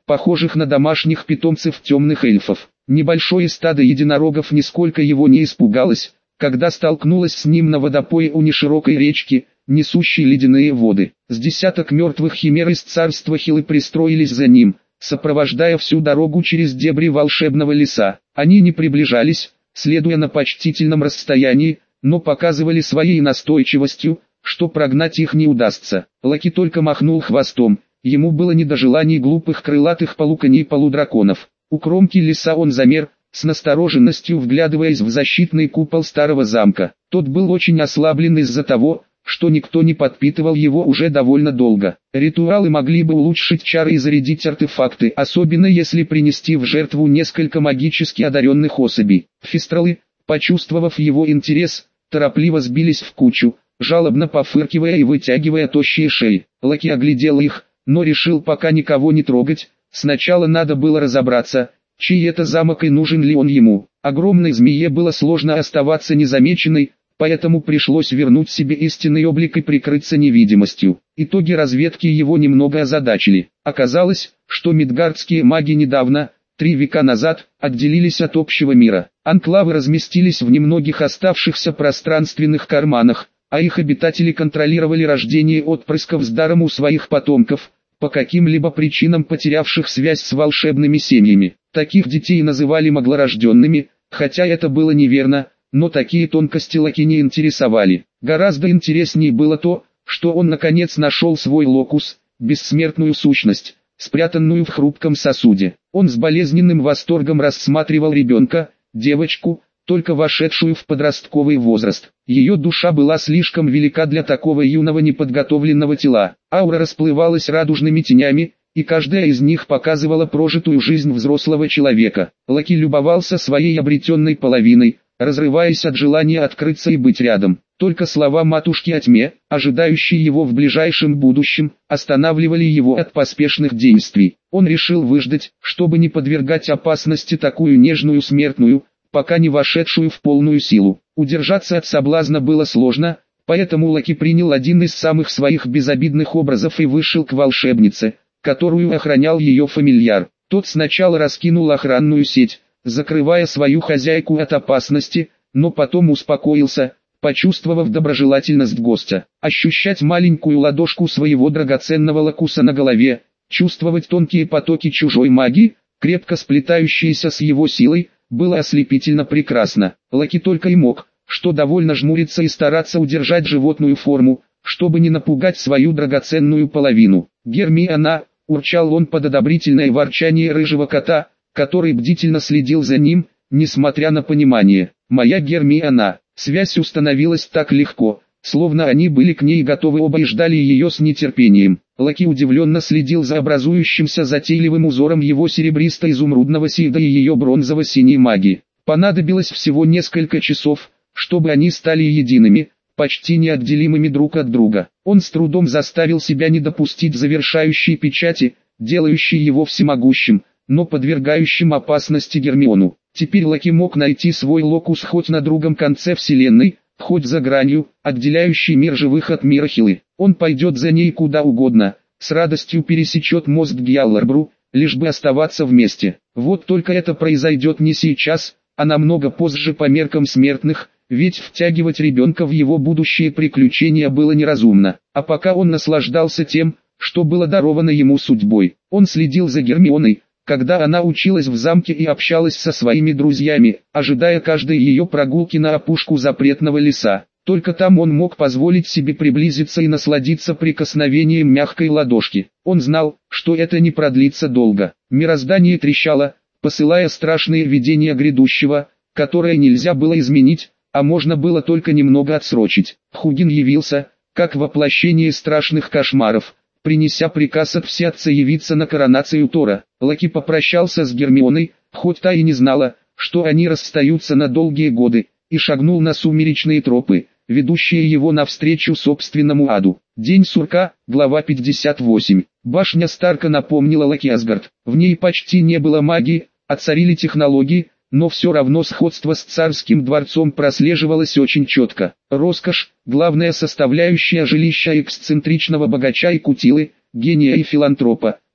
похожих на домашних питомцев темных эльфов. Небольшое стадо единорогов нисколько его не испугалось, когда столкнулось с ним на водопое у неширокой речки, несущей ледяные воды. С десяток мертвых химер из царства Хилы пристроились за ним, сопровождая всю дорогу через дебри волшебного леса. Они не приближались, следуя на почтительном расстоянии, но показывали своей настойчивостью, что прогнать их не удастся. Лаки только махнул хвостом, ему было не до желаний глупых крылатых полуконей-полудраконов. У кромки леса он замер, с настороженностью вглядываясь в защитный купол старого замка. Тот был очень ослаблен из-за того, что никто не подпитывал его уже довольно долго. Ритуалы могли бы улучшить чары и зарядить артефакты, особенно если принести в жертву несколько магически одаренных особей. Фистралы, почувствовав его интерес, торопливо сбились в кучу, жалобно пофыркивая и вытягивая тощие шеи. Лаки оглядел их, но решил пока никого не трогать. Сначала надо было разобраться, чей это замок и нужен ли он ему. Огромной змее было сложно оставаться незамеченной, поэтому пришлось вернуть себе истинный облик и прикрыться невидимостью. Итоги разведки его немного озадачили. Оказалось, что мидгардские маги недавно, 3 века назад, отделились от общего мира. Анклавы разместились в немногих оставшихся пространственных карманах, а их обитатели контролировали рождение отпрысков с даром у своих потомков, по каким-либо причинам потерявших связь с волшебными семьями. Таких детей называли маглорожденными, хотя это было неверно, но такие тонкости Лаки не интересовали. Гораздо интереснее было то, что он наконец нашел свой локус, бессмертную сущность, спрятанную в хрупком сосуде. Он с болезненным восторгом рассматривал ребенка, девочку, только вошедшую в подростковый возраст. Ее душа была слишком велика для такого юного неподготовленного тела. Аура расплывалась радужными тенями, и каждая из них показывала прожитую жизнь взрослого человека. Лаки любовался своей обретенной половиной, разрываясь от желания открыться и быть рядом. Только слова матушки о тьме, ожидающей его в ближайшем будущем, останавливали его от поспешных действий. Он решил выждать, чтобы не подвергать опасности такую нежную смертную, пока не вошедшую в полную силу. Удержаться от соблазна было сложно, поэтому Лаки принял один из самых своих безобидных образов и вышел к волшебнице, которую охранял ее фамильяр. Тот сначала раскинул охранную сеть, закрывая свою хозяйку от опасности, но потом успокоился, почувствовав доброжелательность гостя. Ощущать маленькую ладошку своего драгоценного лакуса на голове, чувствовать тонкие потоки чужой магии, крепко сплетающиеся с его силой, было ослепительно прекрасно. Лаки только и мог, что довольно жмуриться и стараться удержать животную форму, чтобы не напугать свою драгоценную половину. «Гермиона!» — урчал он под одобрительное ворчание рыжего кота, который бдительно следил за ним, несмотря на понимание. «Моя Гермиона!» Связь установилась так легко, словно они были к ней готовы оба и ждали ее с нетерпением. Лаки удивленно следил за образующимся затейливым узором его серебристо-изумрудного сида и ее бронзово-синей магии. Понадобилось всего несколько часов, чтобы они стали едиными, почти неотделимыми друг от друга. Он с трудом заставил себя не допустить завершающей печати, делающей его всемогущим, но подвергающим опасности Гермиону. Теперь Лаки мог найти свой локус хоть на другом конце вселенной, хоть за гранью, отделяющей мир живых от мира Хилы. Он пойдет за ней куда угодно, с радостью пересечет мост Гьялларбру, лишь бы оставаться вместе. Вот только это произойдет не сейчас, а намного позже по меркам смертных, ведь втягивать ребенка в его будущие приключения было неразумно. А пока он наслаждался тем, что было даровано ему судьбой. Он следил за Гермионой, когда она училась в замке и общалась со своими друзьями, ожидая каждой ее прогулки на опушку запретного леса. Только там он мог позволить себе приблизиться и насладиться прикосновением мягкой ладошки. Он знал, что это не продлится долго. Мироздание трещало, посылая страшные видения грядущего, которые нельзя было изменить, а можно было только немного отсрочить. Хугин явился, как воплощение страшных кошмаров, принеся приказ от всеотца явиться на коронацию Тора. Лаки попрощался с Гермионой, хоть та и не знала, что они расстаются на долгие годы, и шагнул на сумеречные тропы, ведущие его навстречу собственному аду. День сурка, глава 58. Башня Старка напомнила Лаки Асгард. В ней почти не было магии, а царили технологии, но все равно сходство с царским дворцом прослеживалось очень четко. Роскошь, главная составляющая жилища эксцентричного богача и кутилы, гения и филантропа,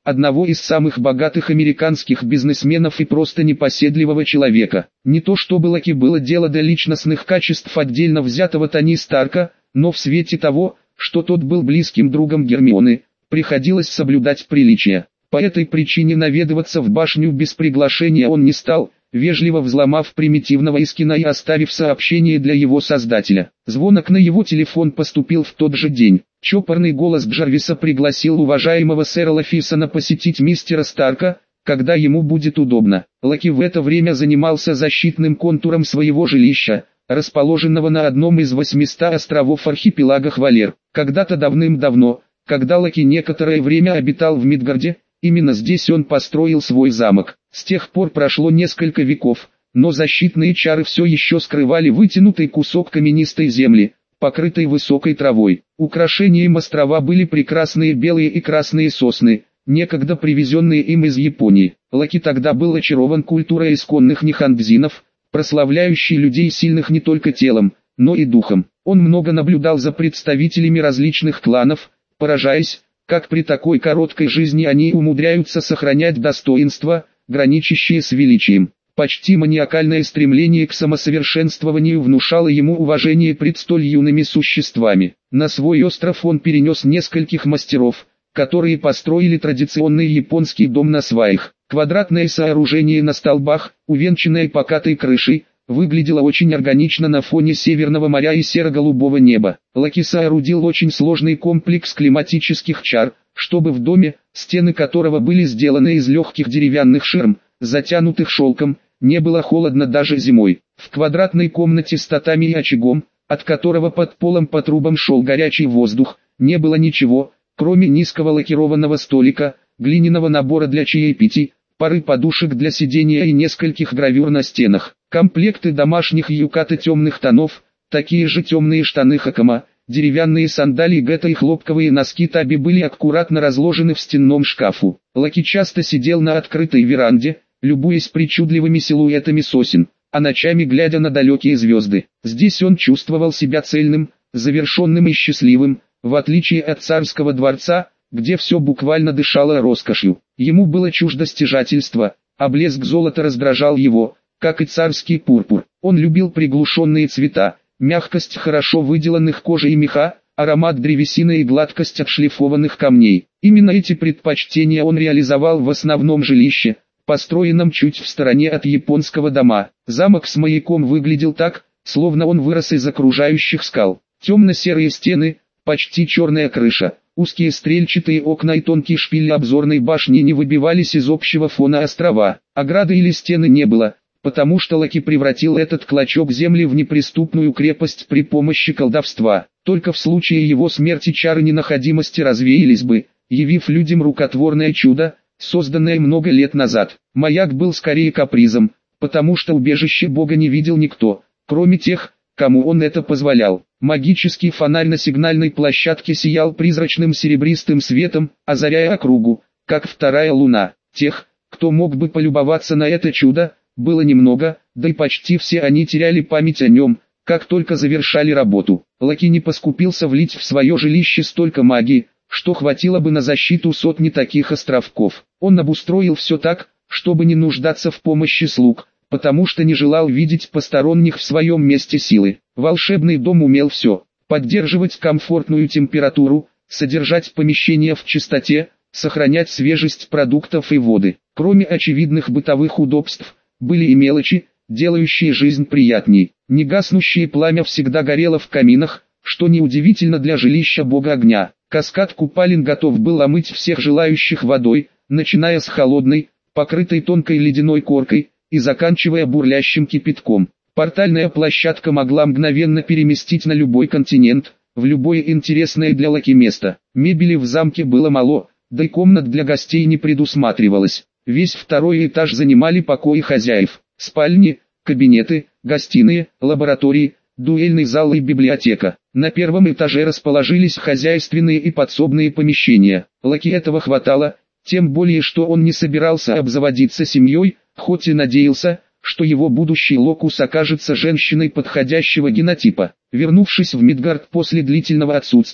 одного из самых богатых американских бизнесменов и просто непоседливого человека. Не то чтобы Локи было дело до личностных качеств отдельно взятого Тони Старка, но в свете того, что тот был близким другом Гермионы, приходилось соблюдать приличия. По этой причине наведываться в башню без приглашения он не стал, вежливо взломав примитивного Искина и оставив сообщение для его создателя. Звонок на его телефон поступил в тот же день. Чопорный голос Джарвиса пригласил уважаемого сэра Лафисона посетить мистера Старка, когда ему будет удобно. Локи в это время занимался защитным контуром своего жилища, расположенного на одном из 800 островов архипелага Хвалер. Когда-то давным-давно, когда Локи некоторое время обитал в Мидгарде, именно здесь он построил свой замок. С тех пор прошло несколько веков, но защитные чары все еще скрывали вытянутый кусок каменистой земли, покрытой высокой травой. Украшением острова были прекрасные белые и красные сосны, некогда привезенные им из Японии. Локи тогда был очарован культурой исконных нихандзинов, прославляющей людей сильных не только телом, но и духом. Он много наблюдал за представителями различных кланов, поражаясь, как при такой короткой жизни они умудряются сохранять достоинство, граничащее с величием. Почти маниакальное стремление к самосовершенствованию внушало ему уважение пред столь юными существами. На свой остров он перенес нескольких мастеров, которые построили традиционный японский дом на сваях. Квадратное сооружение на столбах, увенчанное покатой крышей, выглядело очень органично на фоне Северного моря и серо-голубого неба. Локи соорудил очень сложный комплекс климатических чар, чтобы в доме, стены которого были сделаны из легких деревянных ширм, затянутых шелком, не было холодно даже зимой. В квадратной комнате с татами и очагом, от которого под полом по трубам шел горячий воздух, не было ничего, кроме низкого лакированного столика, глиняного набора для чаепитий, пары подушек для сидения и нескольких гравюр на стенах. Комплекты домашних юкаты темных тонов, такие же темные штаны Хакама, деревянные сандалии Гетта и хлопковые носки Таби были аккуратно разложены в стенном шкафу. Локи часто сидел на открытой веранде, любуясь причудливыми силуэтами сосен, а ночами глядя на далекие звезды. Здесь он чувствовал себя цельным, завершенным и счастливым, в отличие от царского дворца, где все буквально дышало роскошью. Ему было чуждо стяжательство, а блеск золота раздражал его, как и царский пурпур. Он любил приглушенные цвета, мягкость хорошо выделанных кожи и меха, аромат древесины и гладкость отшлифованных камней. Именно эти предпочтения он реализовал в основном жилище, построенном чуть в стороне от японского дома. Замок с маяком выглядел так, словно он вырос из окружающих скал. Темно-серые стены, почти черная крыша, узкие стрельчатые окна и тонкие шпили обзорной башни не выбивались из общего фона острова. Ограды или стены не было, потому что Локи превратил этот клочок земли в неприступную крепость при помощи колдовства. Только в случае его смерти чары ненаходимости развеялись бы, явив людям рукотворное чудо, созданное много лет назад. Маяк был скорее капризом, потому что убежище Бога не видел никто, кроме тех, кому он это позволял. Магический фонарь на сигнальной площадке сиял призрачным серебристым светом, озаряя округу, как вторая луна. Тех, кто мог бы полюбоваться на это чудо, было немного, да и почти все они теряли память о нем, как только завершали работу. Локи не поскупился влить в свое жилище столько магии, что хватило бы на защиту сотни таких островков. Он обустроил все так, чтобы не нуждаться в помощи слуг, потому что не желал видеть посторонних в своем месте силы. Волшебный дом умел все: поддерживать комфортную температуру, содержать помещения в чистоте, сохранять свежесть продуктов и воды. Кроме очевидных бытовых удобств, были и мелочи, делающие жизнь приятней. Негаснущее пламя всегда горело в каминах, что неудивительно для жилища бога огня. Каскад купалин готов был омыть всех желающих водой, начиная с холодной, покрытой тонкой ледяной коркой, и заканчивая бурлящим кипятком. Портальная площадка могла мгновенно переместить на любой континент, в любое интересное для Локи место. Мебели в замке было мало, да и комнат для гостей не предусматривалось. Весь второй этаж занимали покои хозяев, спальни, кабинеты, гостиные, лаборатории, дуэльный зал и библиотека. На первом этаже расположились хозяйственные и подсобные помещения. Локи этого хватало, тем более что он не собирался обзаводиться семьей, хоть и надеялся, что его будущий локус окажется женщиной подходящего генотипа. Вернувшись в Мидгард после длительного отсутствия,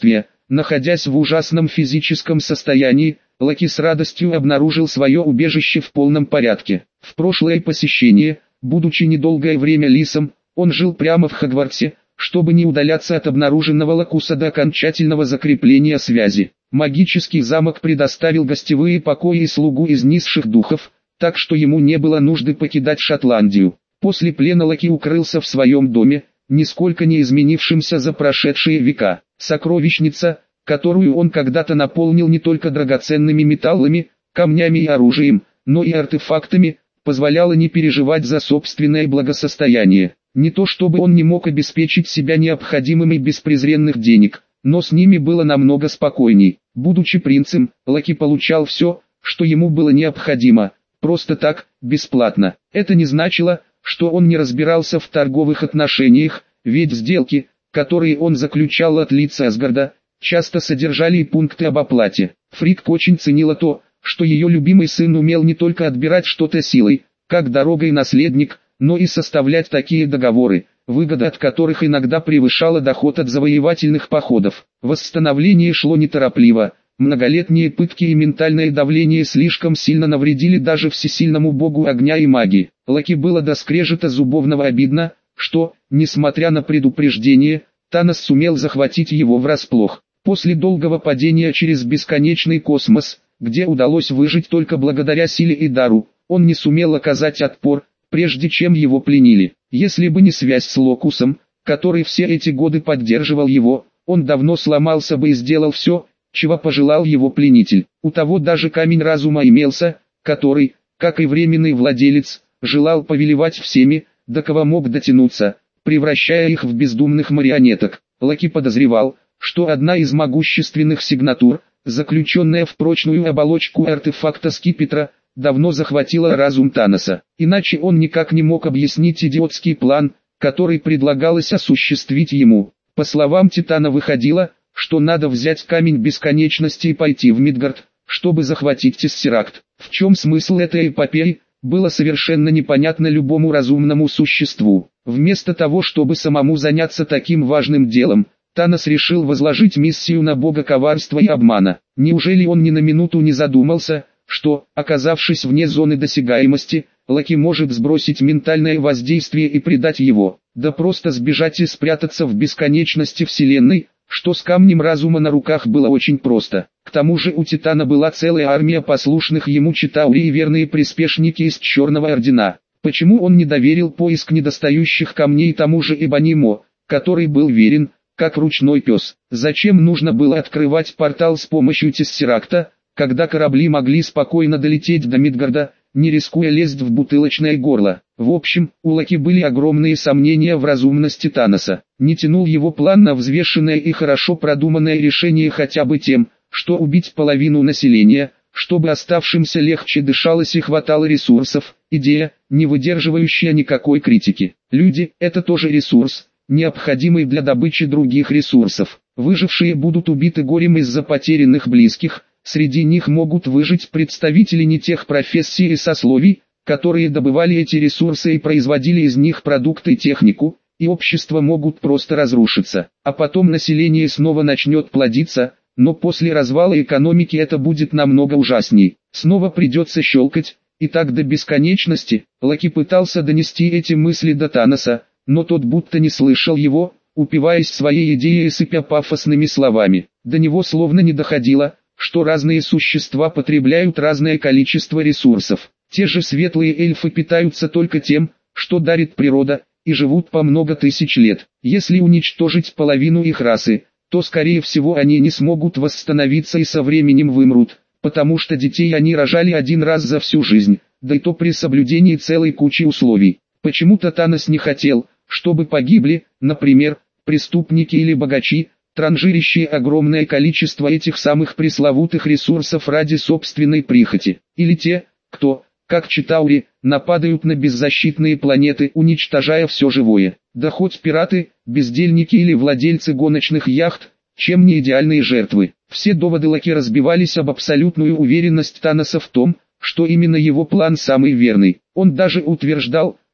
Находясь в ужасном физическом состоянии, Локи с радостью обнаружил свое убежище в полном порядке. В прошлое посещение, будучи недолгое время лисом, он жил прямо в Хогвартсе, чтобы не удаляться от обнаруженного Локуса до окончательного закрепления связи. Магический замок предоставил гостевые покои и слугу из низших духов, так что ему не было нужды покидать Шотландию. После плена Локи укрылся в своем доме, нисколько не изменившимся за прошедшие века. Сокровищница, которую он когда-то наполнил не только драгоценными металлами, камнями и оружием, но и артефактами, позволяла не переживать за собственное благосостояние. Не то чтобы он не мог обеспечить себя необходимыми без презренных денег, но с ними было намного спокойней. Будучи принцем, Локи получал все, что ему было необходимо, просто так, бесплатно. Это не значило, что он не разбирался в торговых отношениях, ведь сделки, которые он заключал от лиц Асгарда, часто содержали и пункты об оплате. Фрик очень ценила то, что ее любимый сын умел не только отбирать что-то силой, как дорогой наследник, но и составлять такие договоры, выгода от которых иногда превышала доход от завоевательных походов. Восстановление шло неторопливо, многолетние пытки и ментальное давление слишком сильно навредили даже всесильному богу огня и магии. Локи было до скрежета зубовного обидно, что, несмотря на предупреждение, Танос сумел захватить его врасплох. После долгого падения через бесконечный космос, где удалось выжить только благодаря силе и дару, он не сумел оказать отпор, прежде чем его пленили. Если бы не связь с Локусом, который все эти годы поддерживал его, он давно сломался бы и сделал все, чего пожелал его пленитель. У того даже камень разума имелся, который, как и временный владелец, желал повелевать всеми, до кого мог дотянуться, превращая их в бездумных марионеток. Локи подозревал, что одна из могущественных сигнатур, заключенная в прочную оболочку артефакта скипетра, давно захватила разум Таноса. Иначе он никак не мог объяснить идиотский план, который предлагалось осуществить ему. По словам Титана выходило, что надо взять камень бесконечности и пойти в Мидгард, чтобы захватить Тессеракт. В чем смысл этой эпопеи, было совершенно непонятно любому разумному существу. Вместо того, чтобы самому заняться таким важным делом, Танос решил возложить миссию на бога коварства и обмана. Неужели он ни на минуту не задумался, что, оказавшись вне зоны досягаемости, Локи может сбросить ментальное воздействие и предать его, да просто сбежать и спрятаться в бесконечности Вселенной, что с камнем разума на руках было очень просто. К тому же у Титана была целая армия послушных ему Читаури и верные приспешники из Черного Ордена. Почему он не доверил поиск недостающих камней тому же Эбонимо, который был верен, как ручной пес? Зачем нужно было открывать портал с помощью Тессеракта, когда корабли могли спокойно долететь до Мидгарда, не рискуя лезть в бутылочное горло? В общем, у Локи были огромные сомнения в разумности Таноса. Не тянул его план на взвешенное и хорошо продуманное решение хотя бы тем, что убить половину населения, чтобы оставшимся легче дышалось и хватало ресурсов. Идея, не выдерживающая никакой критики. Люди – это тоже ресурс, необходимый для добычи других ресурсов. Выжившие будут убиты горем из-за потерянных близких. Среди них могут выжить представители не тех профессий и сословий, которые добывали эти ресурсы и производили из них продукты и технику, и общества могут просто разрушиться. А потом население снова начнет плодиться, но после развала экономики это будет намного ужасней. Снова придется щелкать, и так до бесконечности. Локи пытался донести эти мысли до Таноса, но тот будто не слышал его, упиваясь своей идеей и сыпя пафосными словами. До него словно не доходило, что разные существа потребляют разное количество ресурсов. Те же светлые эльфы питаются только тем, что дарит природа, и живут по много тысяч лет. Если уничтожить половину их расы, то скорее всего они не смогут восстановиться и со временем вымрут, потому что детей они рожали один раз за всю жизнь, да и то при соблюдении целой кучи условий. Почему-то Танос не хотел, чтобы погибли, например, преступники или богачи, транжирящие огромное количество этих самых пресловутых ресурсов ради собственной прихоти. Или те, кто, как Читаури, нападают на беззащитные планеты, уничтожая все живое. Да хоть пираты, бездельники или владельцы гоночных яхт, чем не идеальные жертвы. Все доводы Локи разбивались об абсолютную уверенность Таноса в том, что именно его план самый верный. Он даже утверждал,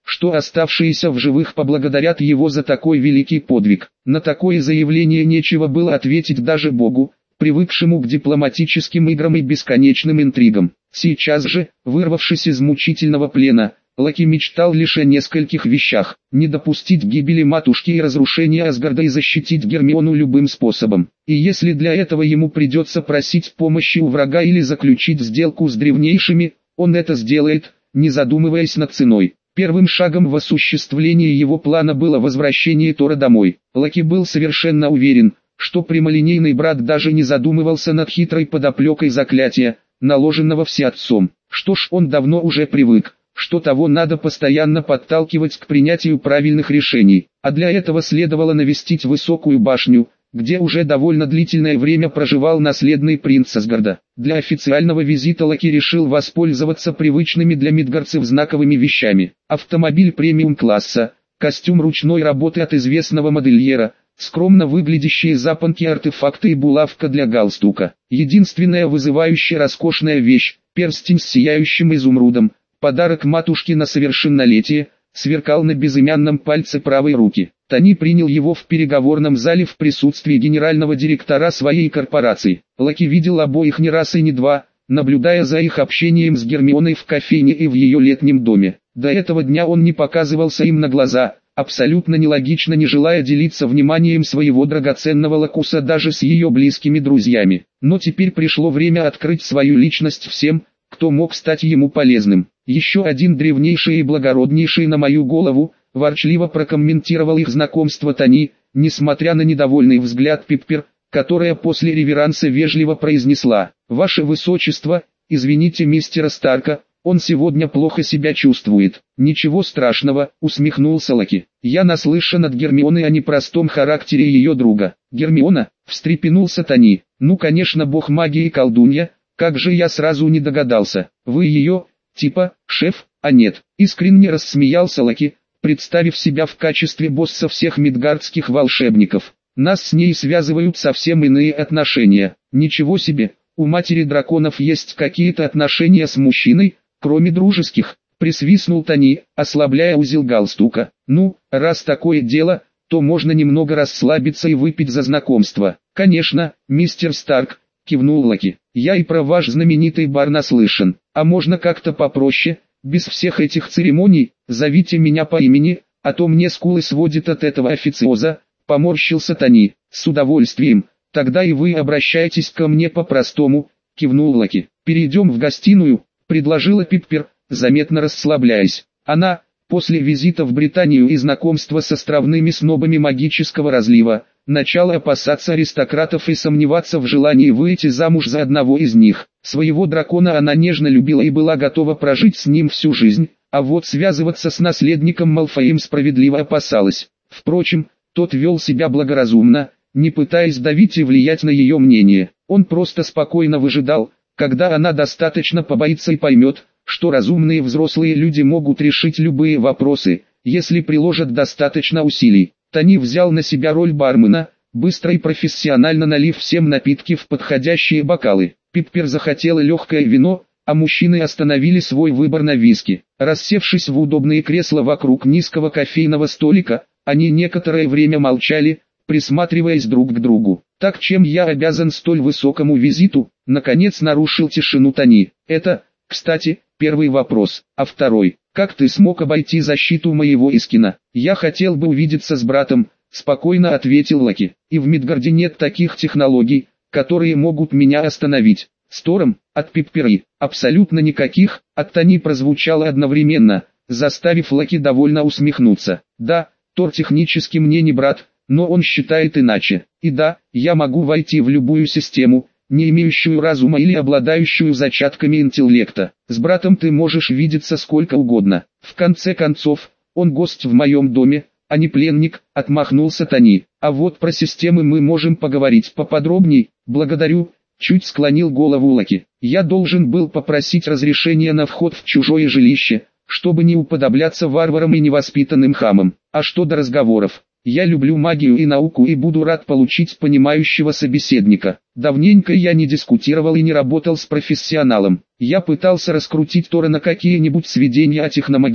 что оставшиеся в живых поблагодарят его за такой великий подвиг. На такое заявление нечего было ответить даже Богу, привыкшему к дипломатическим играм и бесконечным интригам. Сейчас же, вырвавшись из мучительного плена, Локи мечтал лишь о нескольких вещах: не допустить гибели матушки и разрушения Асгарда и защитить Гермиону любым способом. И если для этого ему придется просить помощи у врага или заключить сделку с древнейшими, он это сделает, не задумываясь над ценой. Первым шагом в осуществлении его плана было возвращение Тора домой. Локи был совершенно уверен, что прямолинейный брат даже не задумывался над хитрой подоплекой заклятия, наложенного всеотцом. Что ж, он давно уже привык, что того надо постоянно подталкивать к принятию правильных решений, а для этого следовало навестить высокую башню, где уже довольно длительное время проживал наследный принц Асгарда. Для официального визита Локи решил воспользоваться привычными для мидгардцев знаковыми вещами: автомобиль премиум-класса, костюм ручной работы от известного модельера, скромно выглядящие запонки, артефакты и булавка для галстука. Единственная вызывающая роскошная вещь – перстень с сияющим изумрудом, подарок матушке на совершеннолетие, сверкал на безымянном пальце правой руки. Тони принял его в переговорном зале в присутствии генерального директора своей корпорации. Локи видел обоих не раз и не два, наблюдая за их общением с Гермионой в кофейне и в ее летнем доме. До этого дня он не показывался им на глаза, абсолютно нелогично не желая делиться вниманием своего драгоценного Локуса даже с ее близкими друзьями. Но теперь пришло время открыть свою личность всем, кто мог стать ему полезным. Еще один древнейший и благороднейший на мою голову, ворчливо прокомментировал их знакомство Тони, несмотря на недовольный взгляд Пиппер, которая после реверанса вежливо произнесла: «Ваше Высочество, извините мистера Старка, он сегодня плохо себя чувствует». «Ничего страшного», усмехнулся Локи. «Я наслышан от Гермионы о непростом характере ее друга». «Гермиона?» встрепенулся Тони. «Ну конечно, бог магии и колдунья, как же я сразу не догадался. Вы ее, типа, шеф, а нет». Искренне рассмеялся Локи, представив себя в качестве босса всех мидгардских волшебников. «Нас с ней связывают совсем иные отношения». «Ничего себе, у матери драконов есть какие-то отношения с мужчиной, кроме дружеских», присвистнул Тони, ослабляя узел галстука. «Ну, раз такое дело, то можно немного расслабиться и выпить за знакомство». «Конечно, мистер Старк», кивнул Локи. «Я и про ваш знаменитый бар наслышан. А можно как-то попроще, без всех этих церемоний? Зовите меня по имени, а то мне скулы сводит от этого официоза», поморщился Тони. «С удовольствием, тогда и вы обращайтесь ко мне по-простому», кивнул Локи. «Перейдем в гостиную», предложила Пиппер, заметно расслабляясь. Она, после визита в Британию и знакомства с островными снобами магического разлива, начала опасаться аристократов и сомневаться в желании выйти замуж за одного из них. Своего дракона она нежно любила и была готова прожить с ним всю жизнь, а вот связываться с наследником Малфоем справедливо опасалась. Впрочем, тот вел себя благоразумно, не пытаясь давить и влиять на ее мнение. Он просто спокойно выжидал, когда она достаточно побоится и поймет, что разумные взрослые люди могут решить любые вопросы, если приложат достаточно усилий. Тони взял на себя роль бармена, быстро и профессионально налив всем напитки в подходящие бокалы. Пиппер захотела легкое вино, а мужчины остановили свой выбор на виски. Рассевшись в удобные кресла вокруг низкого кофейного столика, они некоторое время молчали, присматриваясь друг к другу. «Так чем я обязан столь высокому визиту?» Наконец нарушил тишину Тони. «Это, кстати, первый вопрос, а второй, как ты смог обойти защиту моего Искина?» «Я хотел бы увидеться с братом», спокойно ответил Локи. «И в Мидгарде нет таких технологий, которые могут меня остановить». «С Тором?» От Пиппери. «Абсолютно никаких», от Тони прозвучало одновременно, заставив Локи довольно усмехнуться. «Да, Тор технически мне не брат, но он считает иначе. И да, я могу войти в любую систему, не имеющую разума или обладающую зачатками интеллекта. С братом ты можешь видеться сколько угодно. В конце концов, он гость в моем доме, а не пленник», отмахнулся Тони. «А вот про системы мы можем поговорить поподробней». «Благодарю», чуть склонил голову Локи. «Я должен был попросить разрешения на вход в чужое жилище, чтобы не уподобляться варварам и невоспитанным хамам. А что до разговоров? Я люблю магию и науку и буду рад получить понимающего собеседника. Давненько я не дискутировал и не работал с профессионалом. Я пытался раскрутить Тора на какие-нибудь сведения о техномагии,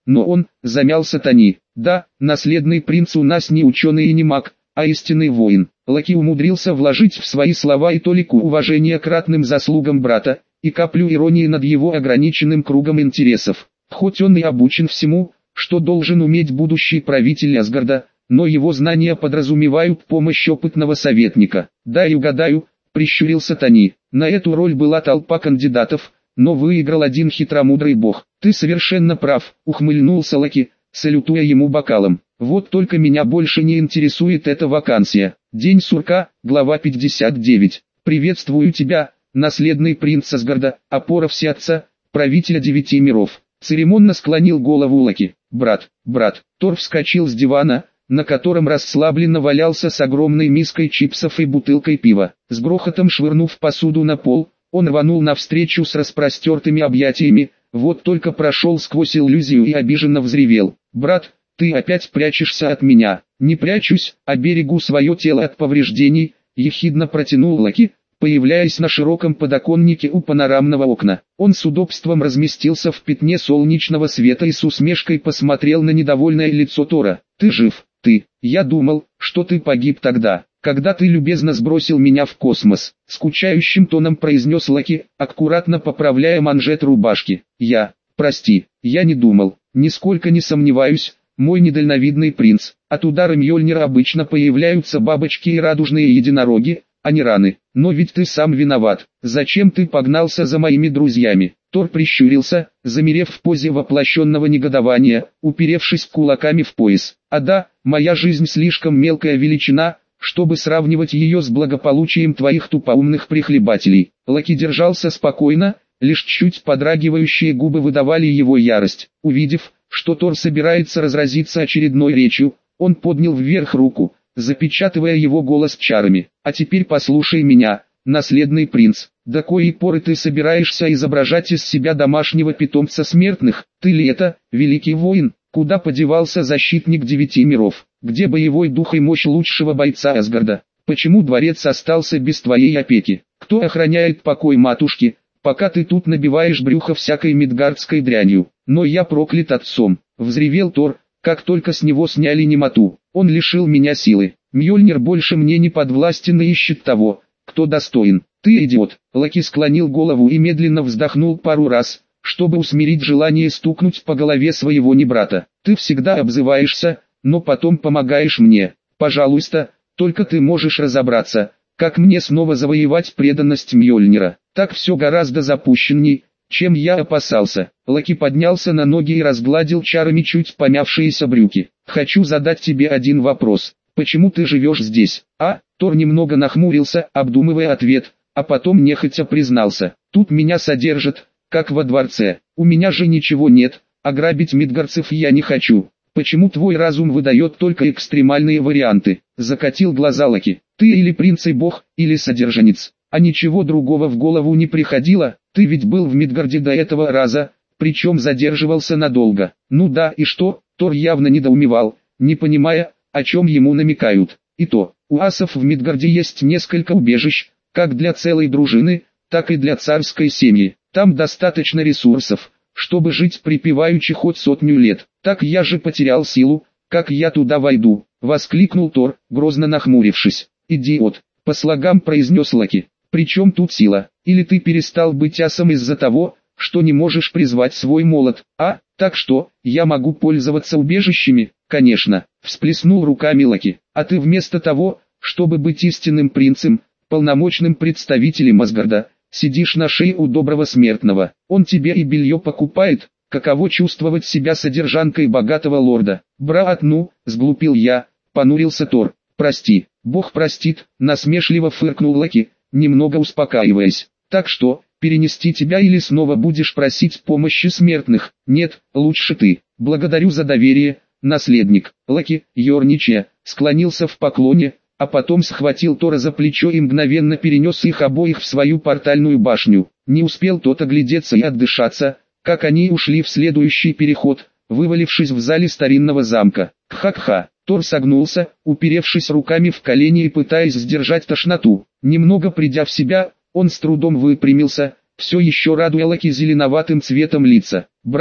Но он, замялся Тони. Да, наследный принц у нас не ученый и не маг, а истинный воин. Лаки умудрился вложить в свои слова и толику уважения к ратным заслугам брата, и каплю иронии над его ограниченным кругом интересов. Хоть он и обучен всему, что должен уметь будущий правитель Асгарда, но его знания подразумевают помощь опытного советника. «Дай угадаю», — прищурился Тони. «На эту роль была толпа кандидатов, но выиграл один хитромудрый бог». «Ты совершенно прав», — ухмыльнулся Лаки, салютуя ему бокалом. «Вот только меня больше не интересует эта вакансия». День сурка, глава 59. «Приветствую тебя, наследный принц Асгарда, опора всеотца, правителя 9 миров». Церемонно склонил голову Лаки. «Брат, брат». Тор вскочил с дивана, на котором расслабленно валялся с огромной миской чипсов и бутылкой пива. С грохотом швырнув посуду на пол, он рванул навстречу с распростертыми объятиями, вот только прошел сквозь иллюзию и обиженно взревел. «Брат, ты опять прячешься от меня». «Не прячусь, а берегу свое тело от повреждений», — ехидно протянул Лаки, появляясь на широком подоконнике у панорамного окна. Он с удобством разместился в пятне солнечного света и с усмешкой посмотрел на недовольное лицо Тора. «Ты жив, ты. Я думал, что ты погиб тогда, когда ты любезно сбросил меня в космос», — скучающим тоном произнес Лаки, аккуратно поправляя манжет рубашки. Прости, я не думал, нисколько не сомневаюсь, мой недальновидный принц. От удара Мьёльнира обычно появляются бабочки и радужные единороги, а не раны. Но ведь ты сам виноват. Зачем ты погнался за моими друзьями?» Тор прищурился, замерев в позе воплощенного негодования, уперевшись кулаками в пояс. «А да, моя жизнь слишком мелкая величина, чтобы сравнивать ее с благополучием твоих тупоумных прихлебателей». Лаки держался спокойно, лишь чуть подрагивающие губы выдавали его ярость. Увидев, что Тор собирается разразиться очередной речью, он поднял вверх руку, запечатывая его голос чарами. «А теперь послушай меня, наследный принц. До коей поры ты собираешься изображать из себя домашнего питомца смертных? Ты ли это, великий воин? Куда подевался защитник 9 миров? Где боевой дух и мощь лучшего бойца Асгарда? Почему дворец остался без твоей опеки? Кто охраняет покой матушки, пока ты тут набиваешь брюхо всякой мидгардской дрянью? Но я проклят отцом», — взревел Тор, как только с него сняли немоту. «Он лишил меня силы. Мьёльнир больше мне не подвластен и ищет того, кто достоин». «Ты идиот!» Лаки склонил голову и медленно вздохнул пару раз, чтобы усмирить желание стукнуть по голове своего небрата. «Ты всегда обзываешься, но потом помогаешь мне. Пожалуйста, только ты можешь разобраться, как мне снова завоевать преданность Мьёльнира. Так все гораздо запущенней, чем я опасался». Лаки поднялся на ноги и разгладил чарами чуть помявшиеся брюки. «Хочу задать тебе один вопрос. Почему ты живешь здесь?» Тор немного нахмурился, обдумывая ответ, а потом нехотя признался. «Тут меня содержат, как во дворце. У меня же ничего нет, а грабить мидгардцев я не хочу. Почему твой разум выдает только экстремальные варианты?» Закатил глаза Лаки. «Ты или принц и бог, или содержанец. А ничего другого в голову не приходило? Ты ведь был в Мидгарде до этого раза, причем задерживался надолго». «Ну да, и что?» Тор явно недоумевал, не понимая, о чем ему намекают. «И то, у асов в Мидгарде есть несколько убежищ, как для целой дружины, так и для царской семьи. Там достаточно ресурсов, чтобы жить припеваючи хоть 100 лет. Так я же потерял силу, как я туда войду?» — воскликнул Тор, грозно нахмурившись. «Идиот!» — по слогам произнес Лаки. «При чем тут сила? Или ты перестал быть асом из-за того, что не можешь призвать свой молот? Так что, я могу пользоваться убежищами?» «Конечно!» — всплеснул руками Лаки. «А ты вместо того, чтобы быть истинным принцем, полномочным представителем Асгарда, сидишь на шее у доброго смертного. Он тебе и белье покупает. Каково чувствовать себя содержанкой богатого лорда?» «Брат, ну», — сглупил я, — понурился Тор. «Прости, Бог простит», — насмешливо фыркнул Лаки, немного успокаиваясь. «Так что, перенести тебя или снова будешь просить помощи смертных?» «Нет, лучше ты. Благодарю за доверие, наследник». Лаки, ерничая, склонился в поклоне, а потом схватил Тора за плечо и мгновенно перенес их обоих в свою портальную башню. Не успел тот оглядеться и отдышаться, как они ушли в следующий переход, вывалившись в зале старинного замка. «Кха-кха!» Тор согнулся, уперевшись руками в колени и пытаясь сдержать тошноту. Немного придя в себя, он с трудом выпрямился, все еще радуя Лаки зеленоватым цветом лица. «Брат,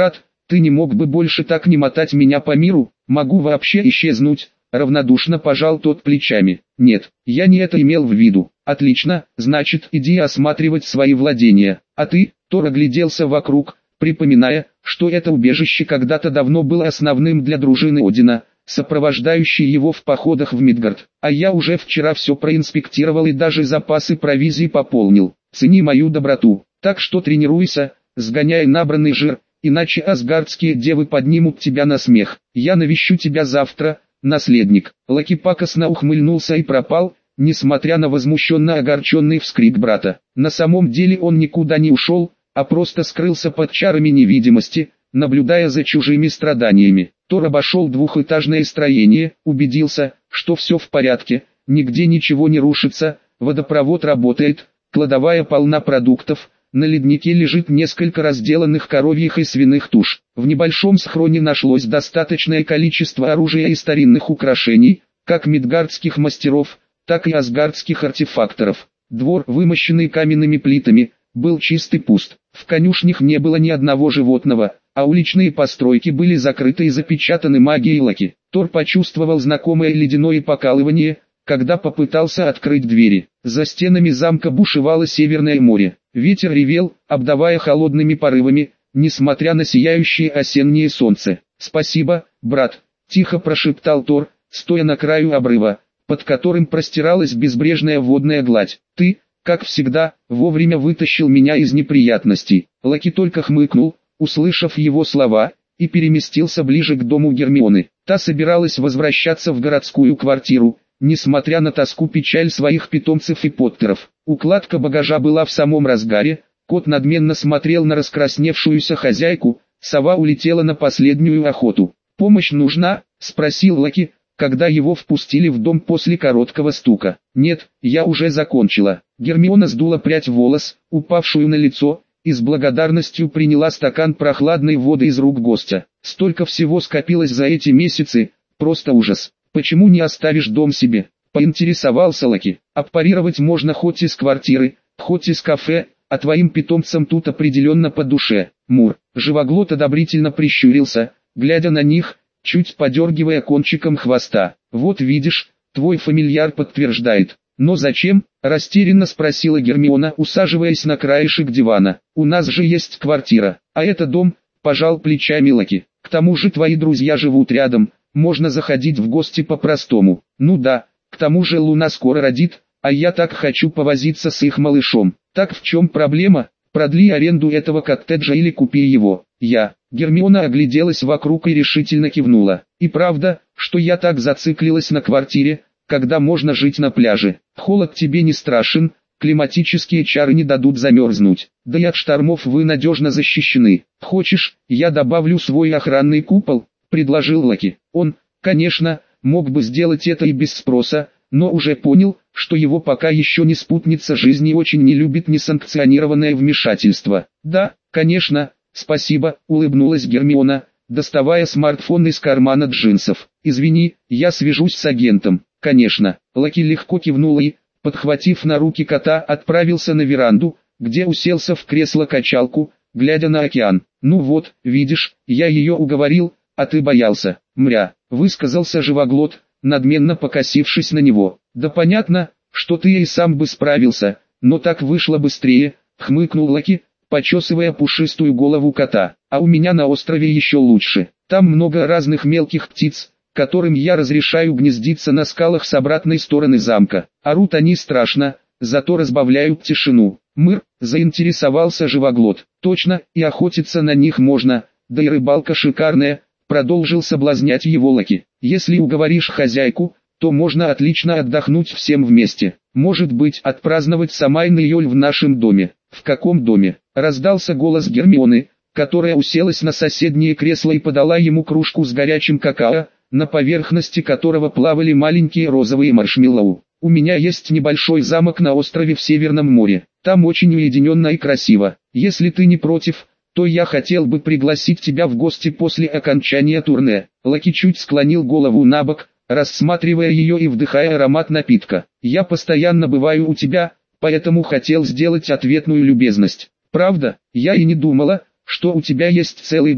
Ты не мог бы больше так не мотать меня по миру? Могу вообще исчезнуть?» Равнодушно пожал тот плечами. «Нет, я не это имел в виду». «Отлично, значит иди осматривать свои владения. А ты?» Тор огляделся вокруг, припоминая, что это убежище когда-то давно было основным для дружины Одина, сопровождающей его в походах в Мидгард. «А я уже вчера все проинспектировал и даже запасы провизии пополнил. Цени мою доброту. Так что тренируйся, сгоняй набранный жир, иначе асгардские девы поднимут тебя на смех. Я навещу тебя завтра, наследник». Локи пакостно ухмыльнулся и пропал, несмотря на возмущенно огорченный вскрик брата. На самом деле он никуда не ушел, а просто скрылся под чарами невидимости, наблюдая за чужими страданиями. Тор обошел двухэтажное строение, убедился, что все в порядке, нигде ничего не рушится, водопровод работает, кладовая полна продуктов, на леднике лежит несколько разделанных коровьих и свиных туш. В небольшом схроне нашлось достаточное количество оружия и старинных украшений, как мидгардских мастеров, так и асгардских артефакторов. Двор, вымощенный каменными плитами, был чист и пуст. В конюшнях не было ни одного животного, а уличные постройки были закрыты и запечатаны магией Локи. Тор почувствовал знакомое ледяное покалывание, когда попытался открыть двери. За стенами замка бушевало Северное море. Ветер ревел, обдавая холодными порывами, несмотря на сияющее осеннее солнце. «Спасибо, брат», — тихо прошептал Тор, стоя на краю обрыва, под которым простиралась безбрежная водная гладь. «Ты, как всегда, вовремя вытащил меня из неприятностей». Локи только хмыкнул, услышав его слова, и переместился ближе к дому Гермионы. Та собиралась возвращаться в городскую квартиру, несмотря на тоску-печаль своих питомцев и поттеров. Укладка багажа была в самом разгаре, кот надменно смотрел на раскрасневшуюся хозяйку, сова улетела на последнюю охоту. «Помощь нужна?» — спросил Локи, когда его впустили в дом после короткого стука. «Нет, я уже закончила». Гермиона сдула прядь волос, упавшую на лицо, и с благодарностью приняла стакан прохладной воды из рук гостя. «Столько всего скопилось за эти месяцы, просто ужас. Почему не оставишь дом себе?» — поинтересовался Локи. «Аппарировать можно хоть из квартиры, хоть из кафе, а твоим питомцам тут определенно по душе». Мур. Живоглот одобрительно прищурился, глядя на них, чуть подергивая кончиком хвоста. «Вот видишь, твой фамильяр подтверждает». «Но зачем?» — растерянно спросила Гермиона, усаживаясь на краешек дивана. «У нас же есть квартира, а это дом», — пожал плечами Локи. «К тому же твои друзья живут рядом, можно заходить в гости по-простому». «Ну да, к тому же Луна скоро родит, а я так хочу повозиться с их малышом». «Так в чем проблема? Продли аренду этого коттеджа или купи его». Гермиона огляделась вокруг и решительно кивнула. «И правда, что я так зациклилась на квартире, когда можно жить на пляже. Холод тебе не страшен, климатические чары не дадут замерзнуть. Да и от штормов вы надежно защищены. Хочешь, я добавлю свой охранный купол?» — предложил Локи. Он, конечно, мог бы сделать это и без спроса, но уже понял, что его пока еще не спутница жизни очень не любит несанкционированное вмешательство. «Да, конечно, спасибо», — улыбнулась Гермиона, доставая смартфон из кармана джинсов. «Извини, я свяжусь с агентом». «Конечно». Локи легко кивнул и, подхватив на руки кота, отправился на веранду, где уселся в кресло-качалку, глядя на океан. «Ну вот, видишь, я ее уговорил, а ты боялся». «Мря», — высказался Живоглот, надменно покосившись на него. «Да понятно, что ты и сам бы справился, но так вышло быстрее», — хмыкнул Локи, почесывая пушистую голову кота. «А у меня на острове еще лучше. Там много разных мелких птиц, которым я разрешаю гнездиться на скалах с обратной стороны замка. Орут они страшно, зато разбавляют тишину». «Мыр», — заинтересовался Живоглот. «Точно, и охотиться на них можно, да и рыбалка шикарная», — продолжил соблазнять его Локи. «Если уговоришь хозяйку, то можно отлично отдохнуть всем вместе. Может быть, отпраздновать Самайн и Йоль в нашем доме». «В каком доме?» — раздался голос Гермионы, которая уселась на соседнее кресло и подала ему кружку с горячим какао, на поверхности которого плавали маленькие розовые маршмеллоу. «У меня есть небольшой замок на острове в Северном море. Там очень уединенно и красиво. Если ты не против, то я хотел бы пригласить тебя в гости после окончания турне». Локи чуть склонил голову набок, рассматривая ее и вдыхая аромат напитка. «Я постоянно бываю у тебя, поэтому хотел сделать ответную любезность». «Правда? Я и не думала, что у тебя есть целый дом».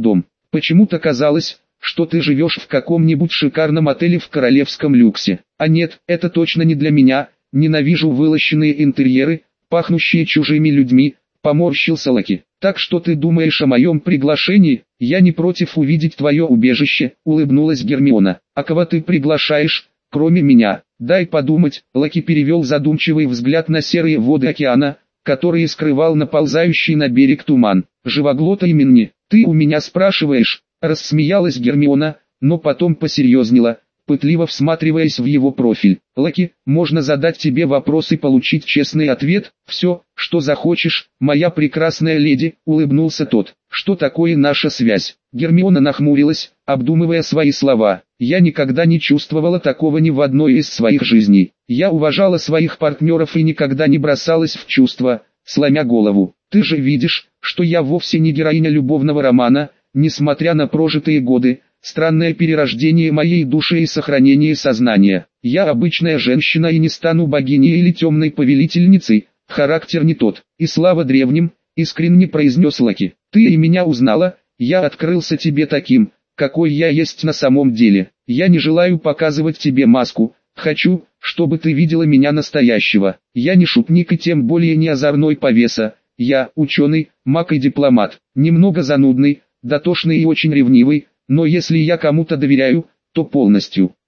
Почему-то казалось, что ты живешь в каком-нибудь шикарном отеле в королевском люксе. А нет, это точно не для меня, ненавижу вылощенные интерьеры, пахнущие чужими людьми, поморщился Лаки. Так что ты думаешь о моем приглашении? Я не против увидеть твое убежище, улыбнулась Гермиона. А кого ты приглашаешь, кроме меня? Дай подумать. Лаки перевел задумчивый взгляд на серые воды океана, которые скрывал наползающий на берег туман. Живоглота имени, ты у меня спрашиваешь? Рассмеялась Гермиона, но потом посерьезнела, пытливо всматриваясь в его профиль. Лаки, можно задать тебе вопрос и получить честный ответ? Все, что захочешь, моя прекрасная леди, улыбнулся тот. Что такое наша связь? Гермиона нахмурилась, обдумывая свои слова. Я никогда не чувствовала такого ни в одной из своих жизней. Я уважала своих партнеров и никогда не бросалась в чувства, сломя голову. Ты же видишь, что я вовсе не героиня любовного романа, несмотря на прожитые годы, странное перерождение моей души и сохранение сознания. Я обычная женщина и не стану богиней или темной повелительницей, характер не тот. И слава древним, искренне произнес Лаки. Ты и меня узнала, я открылся тебе таким, какой я есть на самом деле. Я не желаю показывать тебе маску, хочу, чтобы ты видела меня настоящего. Я не шутник и тем более не озорной повеса. Я ученый, маг и дипломат, немного занудный, дотошный и очень ревнивый, но если я кому-то доверяю, то полностью.